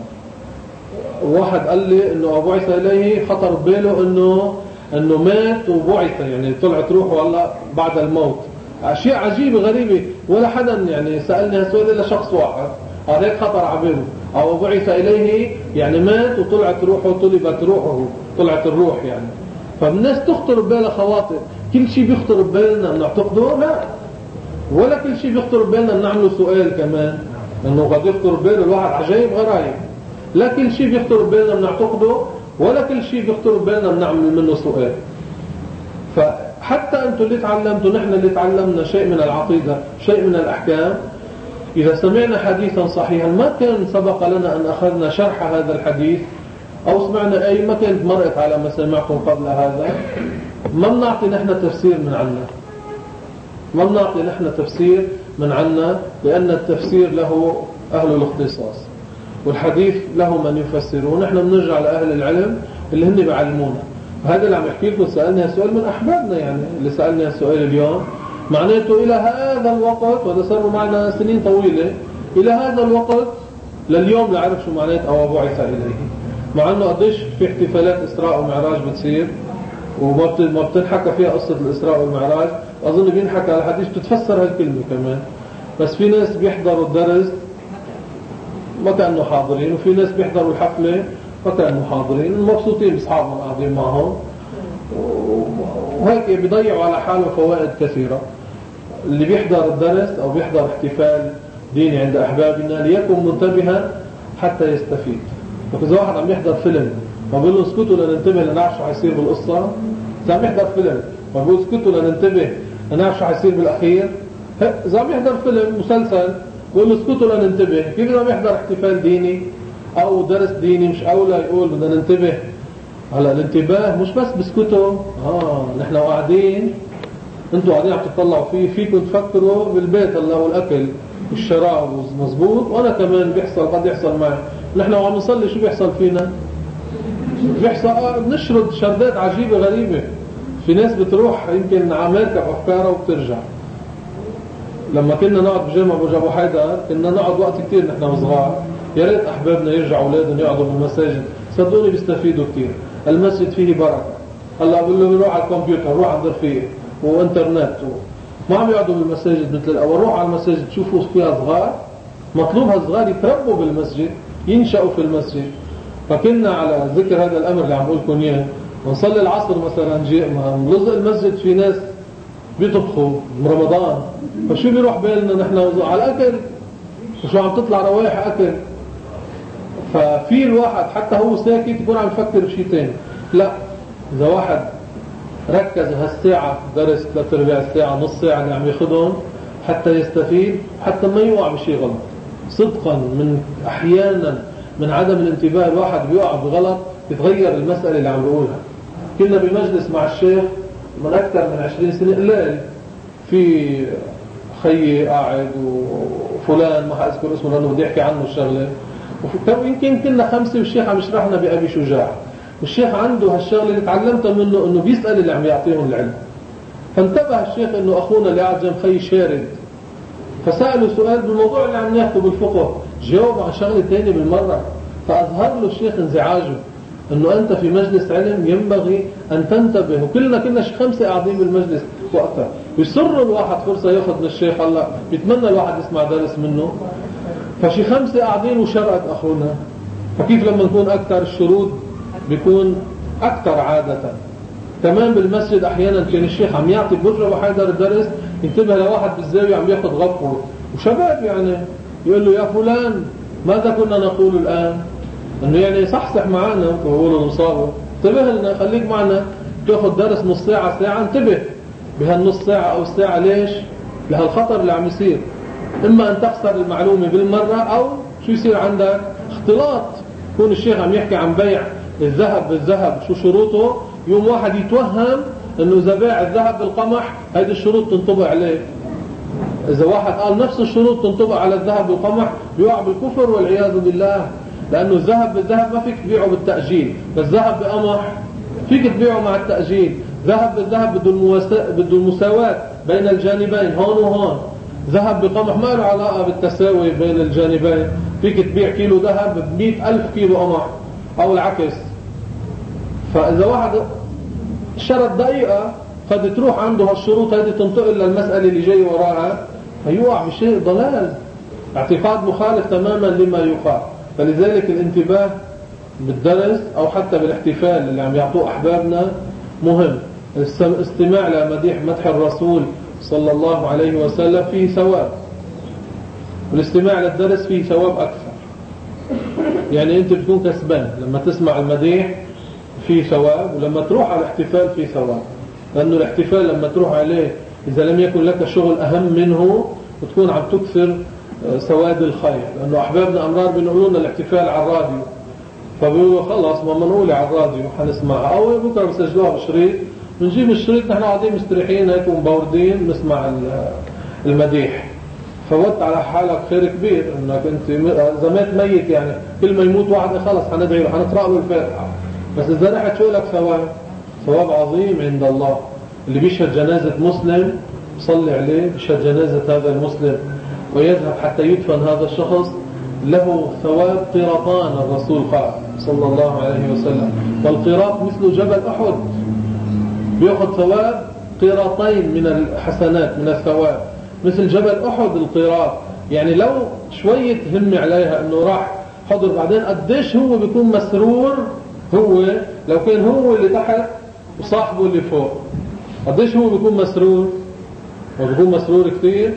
واحد قال لي إنه أو بعث إليه خطر باله إنه إنه مات وبعث، يعني طلعت روحه والله بعد الموت. أشياء عجيبة غريبة، ولا حدا يعني سألني هالسؤال إلا شخص واحد، قال هيك خطر عباله أو بعث إليه يعني مات وطلعت روحه، طلبت روحه، طلعت الروح يعني. فالناس تخطر ببالها خواطر، كل شيء بيخطر ببالنا نعتقده؟ لا، ولا كل شيء بيخطر ببالنا نعمله سؤال كمان، لأنه قد يخطر بباله الواحد عجائب غرايب. لا كل شيء بيخطر ببالنا بنعتقده، ولا كل شيء بيخطر ببالنا بنعمل منه سؤال. فحتى أنتم اللي تعلمتوا، نحن اللي تعلمنا شيء من العقيدة، شيء من الأحكام، إذا سمعنا حديثا صحيحا ما كان سبق لنا أن أخذنا شرح هذا الحديث أو سمعنا أي، ما كانت مرأت على مسامعكم قبل هذا، ما بنعطي نحن تفسير من عنا، ما بنعطي نحن تفسير من عنا، لأن التفسير له أهل الاختصاص والحديث له من يفسرون. نحن بنرجع لأهل العلم اللي هن بيعلمونا. هذا اللي عم يحكي لكم سألني هالسؤال من أحبابنا، يعني اللي سألني هالسؤال اليوم معناته إلى هذا الوقت، وهذا صار معنا سنين طويلة، إلى هذا الوقت لليوم لا عرف شو معناته أو بعث إليه. مع أنه قديش في احتفالات إسراء ومعراج بتصير وما بتنحكى فيها قصة الإسراء والمعراج، أظن بينحكى على حديث بتتفسر هالكلمة كمان. بس في ناس بيحضروا الدرس ما كانوا حاضرين، وفي ناس بيحضروا الحفلة ما كانوا حاضرين، مبسوطين بأصحابهم قاعدين معهم، وهيك بيضيعوا على حاله فوائد كثيرة. اللي بيحضر الدرس أو بيحضر احتفال ديني عند أحبابنا ليكن منتبها حتى يستفيد. فإذا واحد عم يحضر فيلم وبقول له اسكتوا لننتبه لنعرف شو حيصير بالقصة، إذا عم يحضر فيلم وبقول اسكتوا لننتبه لنعرف شو حيصير بالأخير، إذا عم يحضر فيلم مسلسل بقول له اسكتوا لننتبه، كيف إذا عم يحضر احتفال ديني أو درس ديني مش أولى يقول بدنا ننتبه؟ هلا الانتباه مش بس بسكتوا، آه نحن قاعدين انتوا قاعدين عم تطلعوا فيه، فيكم تفكروا بالبيت هلا والأكل والشراب مزبوط، وأنا كمان بيحصل قد يحصل معي. نحن وعم نصلي شو بيحصل فينا؟ بيحصل آه بنشرد شردات عجيبة غريبة. في ناس بتروح يمكن عمالكة بأفكارها وبترجع. لما كنا نقعد بجامع أبو حيدر كنا نقعد وقت كتير نحن وصغار، يا ريت أحبابنا يرجعوا أولادهم يقعدوا بالمساجد، صدقوني بيستفيدوا كتير. المسجد فيه بركة. هلا بقول له روح على الكمبيوتر، روح على الرفيق وانترنت، ما عم يقعدوا بالمساجد مثل الأول. روح على المساجد تشوفوا فيها صغار، مطلوب هالصغار يتربوا بالمسجد، ينشأوا في المسجد. فكنا على ذكر هذا الأمر اللي عم بقول لكم إياه، ونصلي العصر مثلا جاء ملزق المسجد في ناس بيطبخوا برمضان، فشو بيروح بالنا نحن على الأكل، وشو عم تطلع روايح أكل. ففي الواحد حتى هو ساكت يكون عم يفكر بشيء تاني. لا، إذا واحد ركز هالساعة درس ثلاث أرباع الساعة نص ساعة اللي عم ياخدهم حتى يستفيد، حتى ما يوقع بشيء غلط. صدقا من أحيانا من عدم الانتباه الواحد بيوقع بغلط يتغير المسألة اللي عم بقولها. كنا بمجلس مع الشيخ من أكثر من عشرين سنة، قلال في خيي قاعد وفلان ما حأذكر اسمه لأنه بدي أحكي عنه الشغلة، ويمكن كنا خمسة والشيخ عم يشرحنا بأبي شجاع، والشيخ عنده هالشغلة اللي تعلمتها منه إنه بيسأل اللي عم يعطيهم العلم. فانتبه الشيخ إنه أخونا اللي قاعد جنب خي شارد، فسأله سؤال بالموضوع اللي عم ناخده بالفقه، جاوب عن شغلة تاني بالمرة. فأظهر له الشيخ انزعاجه إنه أنت في مجلس علم ينبغي أن تنتبه. وكلنا كنا خمسة قاعدين بالمجلس وقتها، بيصر الواحد فرصة ياخذ من الشيخ، هلا بيتمنى الواحد يسمع درس منه. فشي خمسة قاعدين وشرقت أخونا، فكيف لما نكون أكثر الشرود بيكون أكثر عادة. كمان بالمسجد أحيانا كان الشيخ عم يعطي برجة وحيدر الدرس، ينتبه لواحد بالزاوية عم ياخذ غفوة وشباب يعني، يقول له يا فلان ماذا كنا نقول الآن؟ انه يعني صحصح معنا وقولوا المصابه، انتبه لنا، خليك معنا، تاخذ درس نص ساعة ساعة، انتبه بهالنص ساعة أو الساعة. ليش؟ لهالخطر اللي عم يصير، إما أن تخسر المعلومة بالمرة أو شو يصير عندك اختلاط. يكون الشيخ عم يحكي عن بيع الذهب بالذهب شو شروطه، يوم واحد يتوهم انه اذا باع الذهب بالقمح هيدي الشروط تنطبق عليه. اذا واحد قال نفس الشروط تنطبق على الذهب بالقمح بيقع بالكفر والعياذ بالله. لانه الذهب بالذهب ما فيك تبيعه بالتأجيل، بس ذهب بقمح فيك تبيعه مع التأجيل. ذهب بالذهب بده المواساة، بده المساواة بين الجانبين، هون وهون. ذهب بقمح ما له علاقة بالتساوي بين الجانبين، فيك تبيع كيلو ذهب بمئة ألف كيلو قمح أو العكس. فإذا واحد شرط دقيقة قد تروح عنده هالشروط هذه تنتقل للمسألة اللي جاي وراها، فيوقع بشيء ضلال، اعتقاد مخالف تماما لما يقال. فلذلك الانتباه بالدرس أو حتى بالاحتفال اللي عم يعطوه أحبابنا مهم. الاستماع لمديح مدح الرسول صلى الله عليه وسلم فيه ثواب، والاستماع للدرس فيه ثواب أكثر. يعني أنت بتكون كسبان لما تسمع المديح فيه ثواب، ولما تروح على الاحتفال فيه ثواب. لأنه الاحتفال لما تروح عليه إذا لم يكن لك شغل أهم منه وتكون عم تكثر سواد الخير. لأنه أحبابنا أمرار بنقولون الاحتفال على الراديو، فبيقولوا خلص ما منقولي على الراديو حنسمعها، أو بكرة بسجلوها بشريط، بنجيب الشريط نحن قاعدين مستريحين هيك ومبوردين نسمع المديح. فوت على حالك خير كبير انك انت اذا مات ميت، يعني كل ما يموت واحد خلص حندعي له حنقرأ له الفاتحة، بس اذا رحت شو لك ثواب؟ ثواب عظيم عند الله. اللي بيشهد جنازة مسلم صلي عليه، بيشهد جنازة هذا المسلم ويذهب حتى يدفن هذا الشخص، له ثواب قيراطان. الرسول قال صلى الله عليه وسلم. والقيراط مثل جبل أحد، بيأخذ ثواب قيراطين من الحسنات من الثواب، مثل جبل أحد القيراط. يعني لو شوية هم عليها أنه راح حضر بعدين قديش هو بيكون مسرور، هو لو كان هو اللي تحت وصاحبه اللي فوق قديش هو بيكون مسرور. وبيكون مسرور كثير.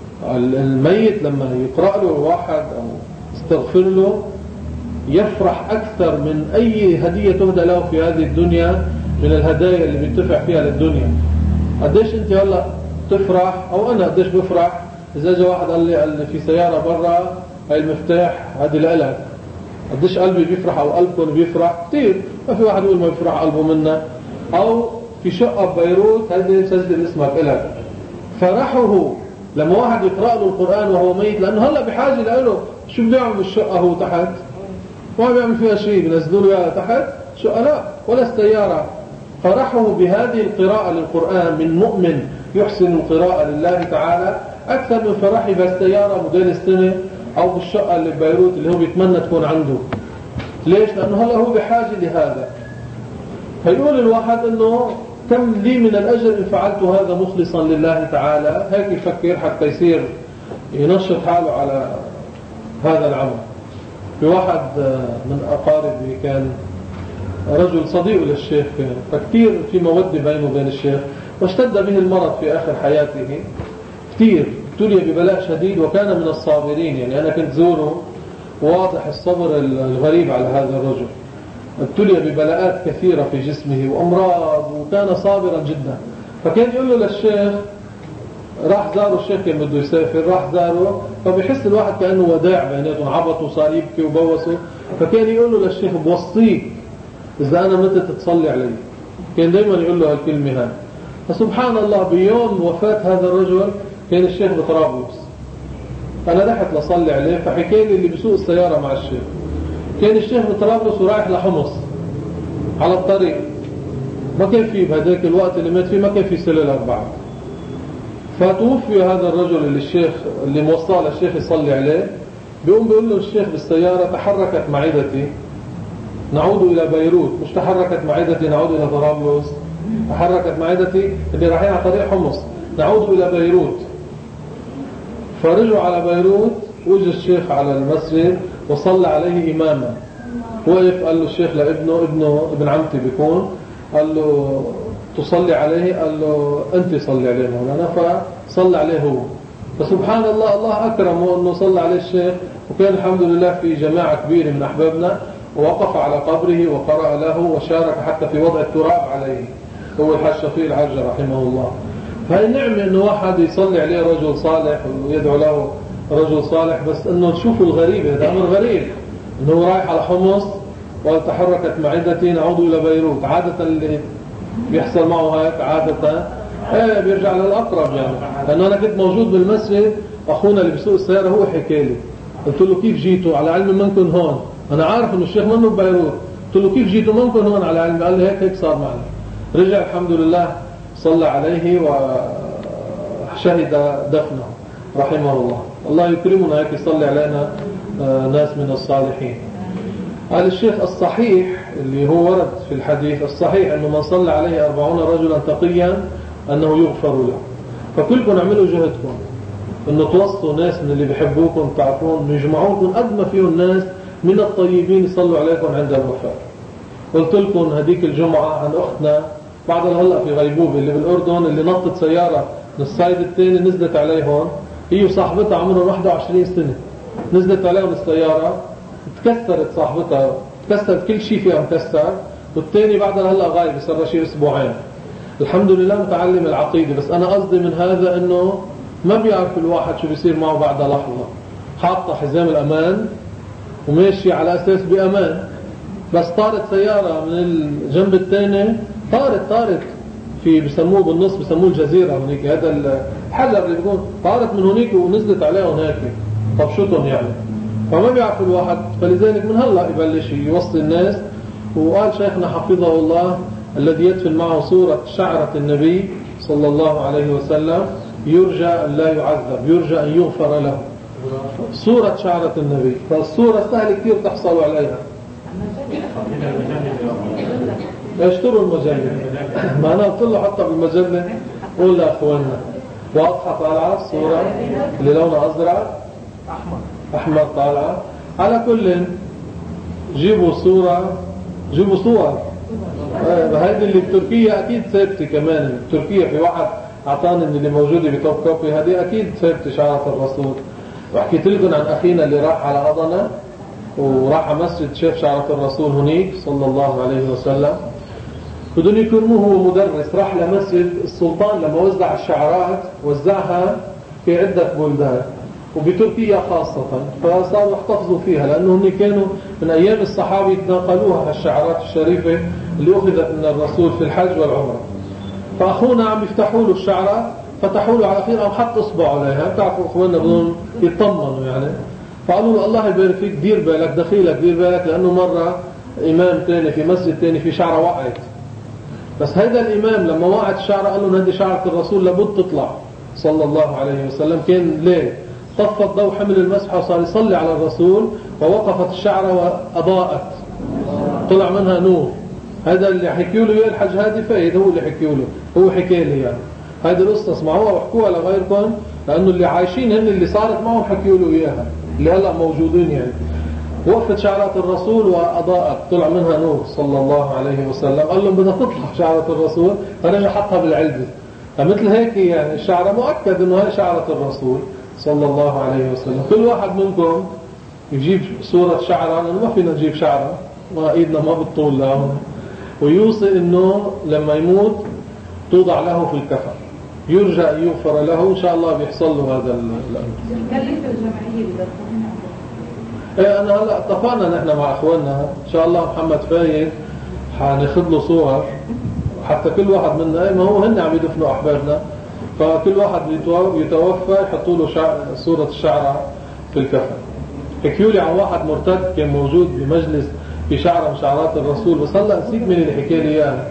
الميت لما يقرأ له واحد أو يستغفر له يفرح أكثر من أي هدية تهدى له في هذه الدنيا من الهدايا اللي بينتفع فيها للدنيا. قديش أنت هلا تفرح أو أنا قديش بفرح إذا جاء واحد قال لي, قال لي في سيارة برا هاي المفتاح هذه لإلك، قديش قلبي بيفرح أو قلبكم بيفرح كثير. ما في واحد يقول ما بيفرح قلبه منا. أو في شقة ببيروت هذه سجل اسمك إلك. فرحه لما واحد يقرأ له القرآن وهو ميت، لأنه هلأ بحاجة له. شو بده يعمل بالشقة هو تحت؟ ما بيعمل فيها شيء، بنزلوا له اياها تحت شقة لا ولا السيارة. فرحه بهذه القراءة للقرآن من مؤمن يحسن القراءة لله تعالى أكثر من فرحه بالسيارة موديل السنة أو بالشقة اللي ببيروت اللي هو بيتمنى تكون عنده. ليش؟ لأنه هلأ هو بحاجة لهذا. فيقول الواحد أنه كم لي من الأجر إن فعلت هذا مخلصا لله تعالى. هيك يفكر حتى يصير ينشط حاله على هذا العمل. في واحد من أقاربي كان رجل صديق للشيخ، فكتير في مودة بينه وبين الشيخ، واشتد به المرض في آخر حياته كتير، ابتلي ببلاء شديد وكان من الصابرين. يعني أنا كنت زوره واضح الصبر الغريب على هذا الرجل. ابتلي ببلاءات كثيرة في جسمه وأمراض وكان صابرا جدا. فكان يقول له للشيخ، راح زاره الشيخ كان بده يسافر، راح زاره، فبيحس الواحد كأنه وداع بيناتهم، عبطوا صار يبكي وبوسوا. فكان يقول له للشيخ بوصيك إذا أنا متى تصلي علي. كان دايما يقول له هالكلمة هاي. فسبحان الله بيوم وفاة هذا الرجل كان الشيخ بطرابلس، أنا رحت لصلي عليه. فحكى لي اللي بيسوق السيارة مع الشيخ، كان الشيخ بطرابلس ورايح لحمص على الطريق، ما كان فيه بهذاك الوقت اللي مات فيه ما كان فيه سلل أربعة. فتوفي هذا الرجل اللي الشيخ اللي موصى للشيخ يصلي عليه. بيقوم بيقول له الشيخ بالسيارة تحركت معدتي نعود إلى بيروت، مش تحركت معدتي نعود إلى طرابلس، تحركت معدتي اللي رايحين على طريق حمص نعود إلى بيروت. فرجعوا على بيروت، وجه الشيخ على المسجد وصلى عليه إماما. وقف قال له الشيخ لابنه، ابنه ابن عمتي بيكون، قال له تصلي عليه؟ قال له أنت صلي عليه مولانا. فصلى عليه هو. فسبحان الله الله أكرمه أنه صلى عليه الشيخ. وكان الحمد لله في جماعة كبيرة من أحبابنا ووقف على قبره وقرأ له وشارك حتى في وضع التراب عليه، هو الحاج شفيق العجل رحمه الله. فهي نعمة أنه واحد يصلي عليه رجل صالح ويدعو له رجل صالح. بس أنه تشوفوا الغريب، هذا أمر غريب أنه رايح على حمص وتحركت معدتي نعود إلى بيروت. عادة اللي بيحصل معه هيك عادة ايه بيرجع للأقرب. يعني لأنه أنا كنت موجود بالمسجد، أخونا اللي بيسوق السيارة هو حكى لي، قلت له كيف جيتوا؟ على علم منكم هون، أنا عارف إنه الشيخ منه ببيروت. قلت له كيف جيتوا منكم هون على علم؟ قال لي هيك هيك صار معنا. رجع الحمد لله صلى عليه وشهد دفنه رحمه الله. الله يكرمنا هيك يصلي علينا ناس من الصالحين. قال الشيخ الصحيح اللي هو ورد في الحديث الصحيح أنه من صلى عليه أربعون رجلا تقيا أنه يغفر له. فكلكم اعملوا جهدكم أنه توصوا ناس من اللي بيحبوكم تعرفون يجمعوكم قد ما فيهم ناس من الطيبين يصلوا عليكم عند الوفاة. قلت لكم هديك الجمعة عن أختنا بعد هلا في غيبوبة اللي بالأردن اللي نطت سيارة من الصعيد الثاني نزلت عليهم، هي وصاحبتها عمرهم واحد وعشرين سنة، نزلت عليهم السيارة تكسرت صاحبتها، تكسرت كل شيء فيها مكسر، والثاني بعدها هلا غايب صار شيء اسبوعين. الحمد لله متعلم العقيدة. بس أنا قصدي من هذا أنه ما بيعرف الواحد شو بيصير معه بعد لحظة. حاطة حزام الأمان وماشي على أساس بأمان، بس طارت سيارة من الجنب الثاني، طارت طارت في بسموه بالنص بسموه الجزيرة هناك، هذا الحجر اللي بيكون، طارت من هناك ونزلت عليهم هيك طبشتهم يعني. فما بيعرف الواحد. فلذلك من هلا يبلش يوصي الناس. وقال شيخنا حفظه الله الذي يدفن معه صورة شعرة النبي صلى الله عليه وسلم يرجى أن لا يعذب، يرجى أن يغفر له. صورة شعرة النبي، فالصورة سهل كثير تحصلوا عليها. اشتروا المجلة. ما أنا قلت له حطها بالمجلة. قول لأخواننا واضحة طالعة الصورة اللي لونها أزرق أحمر أحمر طالعة. على كل جيبوا صورة جيبوا صور. هذه اللي بتركيا أكيد ثابتة كمان. بتركيا في واحد أعطاني اللي موجودة بتوب كوبي هذه أكيد ثابتة شعرة الرسول. وحكيت لكم عن أخينا اللي راح على أضنة وراح على مسجد شاف شعرة الرسول هنيك صلى الله عليه وسلم. بدون يكرموه هو مدرس راح لمسجد السلطان لما وزع الشعرات وزعها في عدة بلدان وبتركيا خاصة فصاروا احتفظوا فيها لأنه هم كانوا من أيام الصحابة يتناقلوها الشعرات الشريفة اللي أخذت من الرسول في الحج والعمرة. فأخونا عم يفتحوا له الشعرة فتحوا له على خير عم حط إصبعه عليها. بتعرفوا أخواننا بدون يطمنوا يعني. فقالوا له الله يبارك فيك دير بالك دخيلك دير بالك لأنه مرة إمام تاني في مسجد تاني في شعرة وقعت. بس هذا الإمام لما وقعت الشعرة قال له هذه شعرة الرسول لابد تطلع صلى الله عليه وسلم. كان ليه طفى الضوء حمل المسحة وصار يصلي على الرسول ووقفت الشعرة وأضاءت طلع منها نور. هذا اللي حكيوا له الحج هادي فايد هو اللي حكيوا له هو حكي لي يعني. هذه القصة اسمعوها واحكوها لغيركم لأنه اللي عايشين هن اللي صارت معهم حكيوا له إياها اللي هلأ موجودين يعني. وقفت شعرات الرسول وأضاءت طلع منها نور صلى الله عليه وسلم. قال لهم بدها تطلع شعرة الرسول فرجع حطها بالعلبة. فمثل هيك يعني الشعرة مؤكد انه هي شعرة الرسول صلى الله عليه وسلم. كل واحد منكم يجيب صورة شعرة لأنه ما فينا نجيب شعرة ما ايدنا ما بتطول لهم ويوصي انه لما يموت توضع له في الكفن يرجى ان يغفر له ان شاء الله بيحصل له هذا الامر. كلفة الجمعية بدها ايه انا هلا اتفقنا نحن مع اخواننا ان شاء الله محمد فايد حناخذ له صور حتى كل واحد منا ما هو هن عم يدفنوا احبابنا فكل واحد يتوفى يحطوا له شع... صورة الشعرة في الكفن. حكيوا لي عن واحد مرتد كان موجود بمجلس في شعرة من شعرات الرسول بس هلا نسيت من اللي حكي لي اياه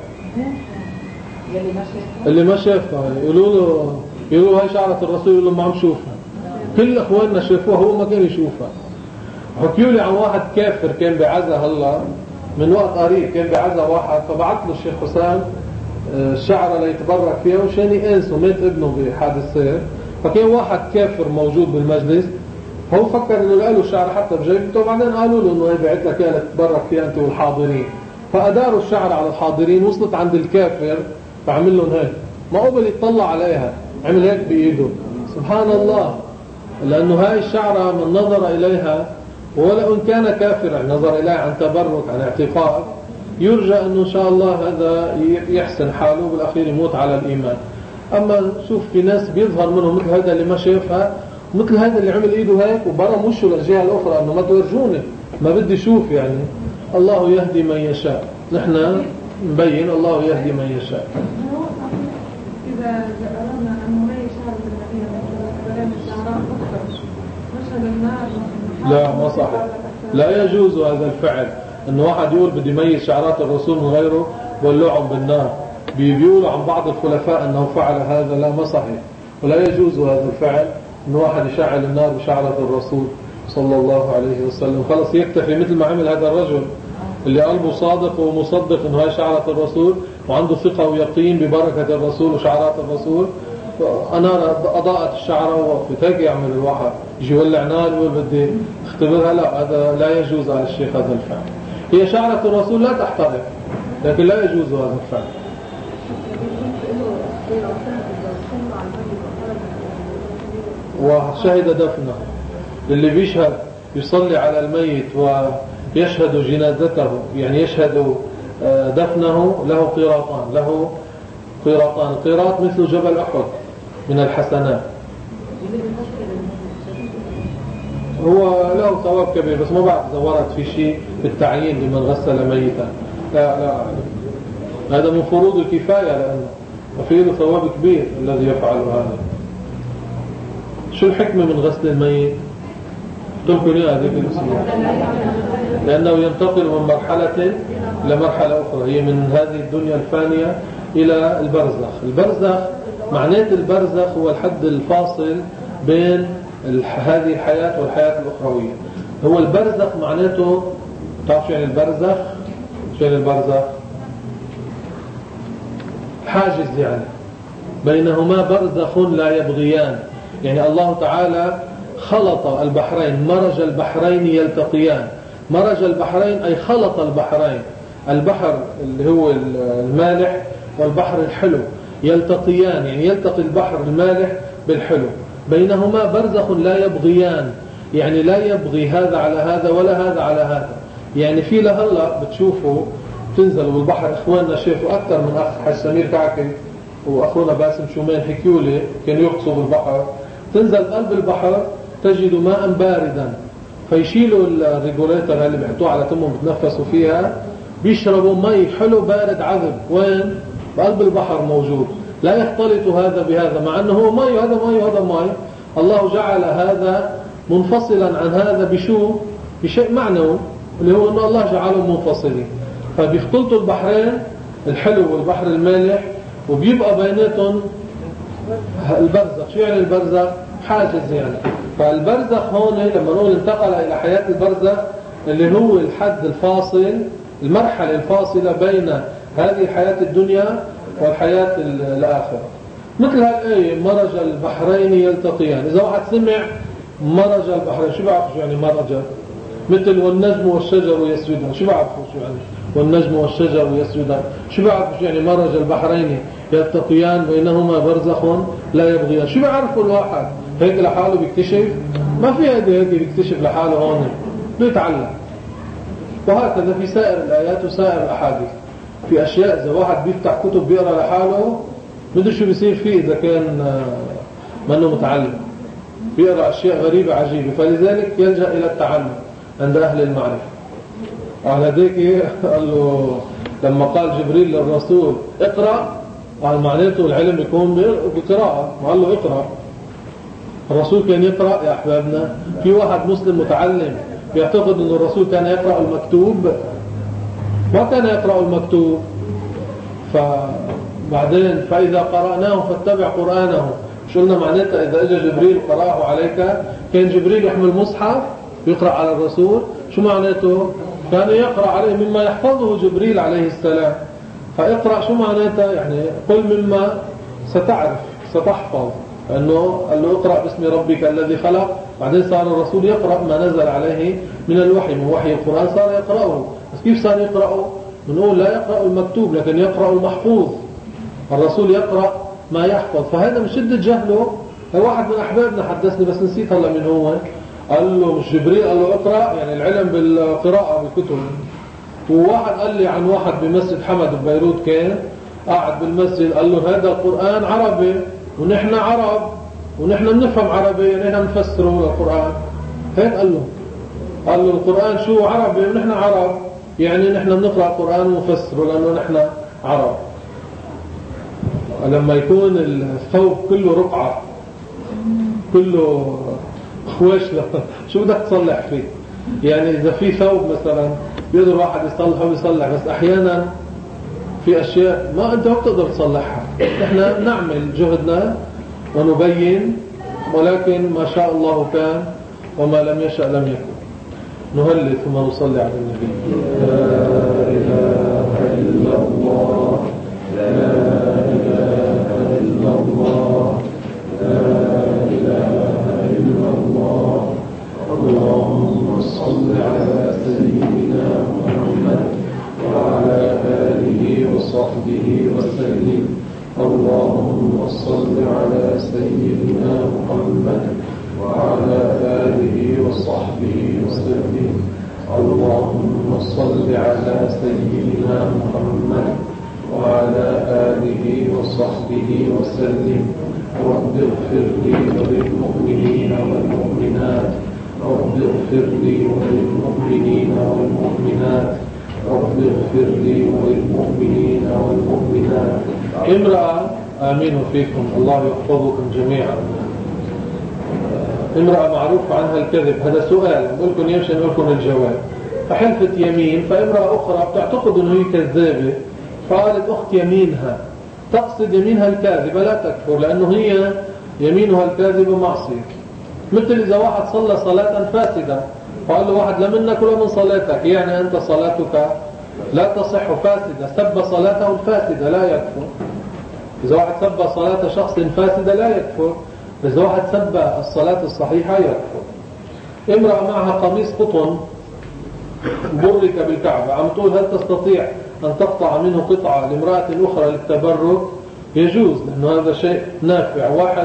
اللي ما شافها. يقولوا له يقولوا هاي شعرة الرسول يقولوا ما عم شوفها. كل اخواننا شافوها هو ما كان يشوفها. حكيوا لي عن واحد كافر كان بعزا هلا من وقت قريب كان بعزا واحد فبعث له الشيخ حسام الشعرة ليتبرك فيها وشان ينسوا مات ابنه بحادث سير. فكان واحد كافر موجود بالمجلس هو فكر انه لقى له الشعرة حتى بجيبته وبعدين قالوا له انه هي بعت لك اياها لتتبرك فيها انت والحاضرين. فاداروا الشعرة على الحاضرين وصلت عند الكافر فعمل لهم هيك ما قبل يطلع عليها عمل هيك بايده. سبحان الله لانه هاي الشعرة من نظر اليها ولو إن كان كافرا نظر إليه عن تبرك عن اعتقاد يرجى أنه إن شاء الله هذا يحسن حاله بالأخير يموت على الإيمان. أما شوف في ناس بيظهر منهم مثل هذا اللي ما شافها مثل هذا اللي عمل إيده هيك وبرا مشه للجهة الأخرى أنه ما تورجوني ما بدي شوف يعني. الله يهدي من يشاء. نحن نبين الله يهدي من يشاء. إذا أردنا أن نري شعر النبي الشعراء أكثر مشهد النار لا ما صحيح لا يجوز هذا الفعل انه واحد يقول بدي يميز شعرات الرسول من غيره ولعهم بالنار. بيقولوا عن بعض الخلفاء انه فعل هذا لا ما صحيح ولا يجوز هذا الفعل انه واحد يشعل النار بشعرة الرسول صلى الله عليه وسلم. خلص يكتفي مثل ما عمل هذا الرجل اللي قلبه صادق ومصدق انه هاي شعرة الرسول وعنده ثقة ويقين ببركة الرسول وشعرات الرسول أنار أضاءت الشعرة ووقفت. هيك يعمل الواحد يجي يولع نار يقول بدي اختبرها لا هذا لا يجوز على الشيخ هذا الفعل. هي شعرة الرسول لا تحترق لكن لا يجوز هذا الفعل. وشهد دفنه اللي بيشهد يصلي على الميت ويشهد جنازته يعني يشهد دفنه له قيراطان له قيراطان. القيراط مثل جبل أحد من الحسنات. هو له ثواب كبير بس ما بعد إذا ورد في شيء بالتعيين لمن غسل ميتا لا لا هذا من فروض الكفاية لأنه وفيه له ثواب كبير الذي يفعل هذا. شو الحكمة من غسل الميت؟ تلقوا لي هذه الأسئلة لأنه ينتقل من مرحلة إلى مرحلة أخرى هي من هذه الدنيا الفانية إلى البرزخ. البرزخ معنات البرزخ هو الحد الفاصل بين هذه الحياة والحياة الأخروية. هو البرزخ معناته تعرف شو يعني البرزخ؟ شو يعني البرزخ؟ حاجز يعني بينهما برزخ لا يبغيان. يعني الله تعالى خلط البحرين، مرج البحرين يلتقيان. مرج البحرين أي خلط البحرين، البحر اللي هو المالح والبحر الحلو يلتقيان، يعني يلتقي البحر المالح بالحلو، بينهما برزخ لا يبغيان، يعني لا يبغي هذا على هذا ولا هذا على هذا. يعني في لهلا بتشوفوا تنزلوا بالبحر، اخواننا شافوا اكثر من اخ حج سمير كعكي واخونا باسم شومان حكيوا لي كانوا يغطسوا بالبحر، تنزل قلب البحر تجد ماء باردا، فيشيلوا الريجوليتر اللي بيحطوه على تمهم بتنفسوا فيها، بيشربوا مي حلو بارد عذب. وين؟ بقلب البحر موجود، لا يختلط هذا بهذا، مع انه هو مي وهذا مي وهذا مي. الله جعل هذا منفصلا عن هذا بشو؟ بشيء معنوي اللي هو انه الله جعلهم منفصلين، فبيختلطوا البحرين الحلو والبحر المالح وبيبقى بيناتهم البرزخ. شو يعني البرزخ؟ حاجز يعني. فالبرزخ هون لما نقول انتقل الى حياة البرزخ اللي هو الحد الفاصل، المرحلة الفاصلة بين هذه الحياة الدنيا والحياة الآخرة. مثل هالآية مرج البحرين يلتقيان، إذا واحد سمع مرج البحرين شو بعرف شو يعني مرج؟ مثل والنجم والشجر يسجدان، شو بعرفوا شو يعني والنجم والشجر يسجدان؟ شو بعرفوا شو يعني مرج البحرين يلتقيان بينهما برزخ لا يبغيان؟ شو بيعرفوا الواحد هيك لحاله بيكتشف؟ ما في هيك هيك بيكتشف لحاله هون، بده يتعلم. وهكذا في سائر الآيات وسائر الأحاديث، في أشياء إذا واحد بيفتح كتب بيقرأ لحاله بده شو بيصير فيه إذا كان منه متعلم، بيقرأ أشياء غريبة عجيبة، فلذلك يلجأ إلى التعلم عند أهل المعرفة. على ذلك قال له لما قال جبريل للرسول اقرأ، قال معناته العلم يكون بقراءة، قال له اقرأ. الرسول كان يقرأ يا أحبابنا؟ في واحد مسلم متعلم يعتقد أن الرسول كان يقرأ المكتوب؟ ما كان يقرأ المكتوب. فبعدين فإذا قرأناه فاتبع قرآنه، شو قلنا معناتها؟ إذا اجى جبريل قرأه عليك، كان جبريل يحمل مصحف يقرأ على الرسول، شو معناته؟ كان يقرأ عليه مما يحفظه جبريل عليه السلام. فاقرأ شو معناتها؟ يعني قل مما ستعرف ستحفظ، أنه قال له اقرأ باسم ربك الذي خلق. بعدين صار الرسول يقرأ ما نزل عليه من الوحي، من وحي القرآن صار يقرأه. بس كيف صار يقرأه؟ بنقول لا يقرأ المكتوب لكن يقرأ المحفوظ. الرسول يقرأ ما يحفظ. فهذا من شدة جهله. واحد من أحبابنا حدثني بس نسيت هلا من هو، قال له مش جبريل قال له اقرأ، يعني العلم بالقراءة بالكتب. وواحد قال لي عن واحد بمسجد حمد ببيروت كان قاعد بالمسجد، قال له هذا القرآن عربي ونحن عرب ونحن بنفهم عربي، يعني نحن نفسره للقرآن. هيك قال له، قال له القرآن شو عربي ونحن عرب، يعني نحن بنقرأ القرآن ونفسره لأنه نحن عرب. لما يكون الثوب كله رقعة كله خوشلة شو بدك تصلح فيه؟ يعني إذا في ثوب مثلا بيقدر واحد يصلحه ويصلح، بس أحيانا في أشياء ما أنت ما بتقدر تصلحها. إحنا نعمل جهدنا ونبين، ولكن ما شاء الله كان وما لم يشأ لم يكن. نهلل ثم نصلي على النبي. لا إله إلا الله، لا إله إلا الله، لا إله إلا الله. اللهم صل على سيدنا محمد وعلى آله وصحبه وسلم. اللهم صل على سيدنا محمد وعلى آله وصحبه وسلم. اللهم صل على سيدنا محمد وعلى آله وصحبه وسلم. رب اغفر لي وللمؤمنين والمؤمنات، رب اغفر لي وللمؤمنين والمؤمنات، رب اغفر لي وللمؤمنين والمؤمنات. امرأة، آمين فيكم، الله يحفظكم جميعا. امرأة معروف عنها الكذب، هذا سؤال نقولكم يمشي نقولكم الجواب. فحلفت يمين، فامرأة أخرى بتعتقد أنه هي كذابة، فقالت أخت يمينها، تقصد يمينها الكاذبة لا تكفر، لأنه هي يمينها الكاذبة معصية. مثل إذا واحد صلى صلاة فاسدة فقال له واحد لا منك ولا من صلاتك، يعني أنت صلاتك لا تصح فاسدة، سب صلاته الفاسدة لا يكفر. إذا واحد سب صلاة شخص فاسدة لا يكفر، إذا واحد سب الصلاة الصحيحة يكفر. امرأة معها قميص قطن برك بالكعبة، عم تقول هل تستطيع أن تقطع منه قطعة لامرأة أخرى للتبرك؟ يجوز، لأنه هذا شيء نافع. واحد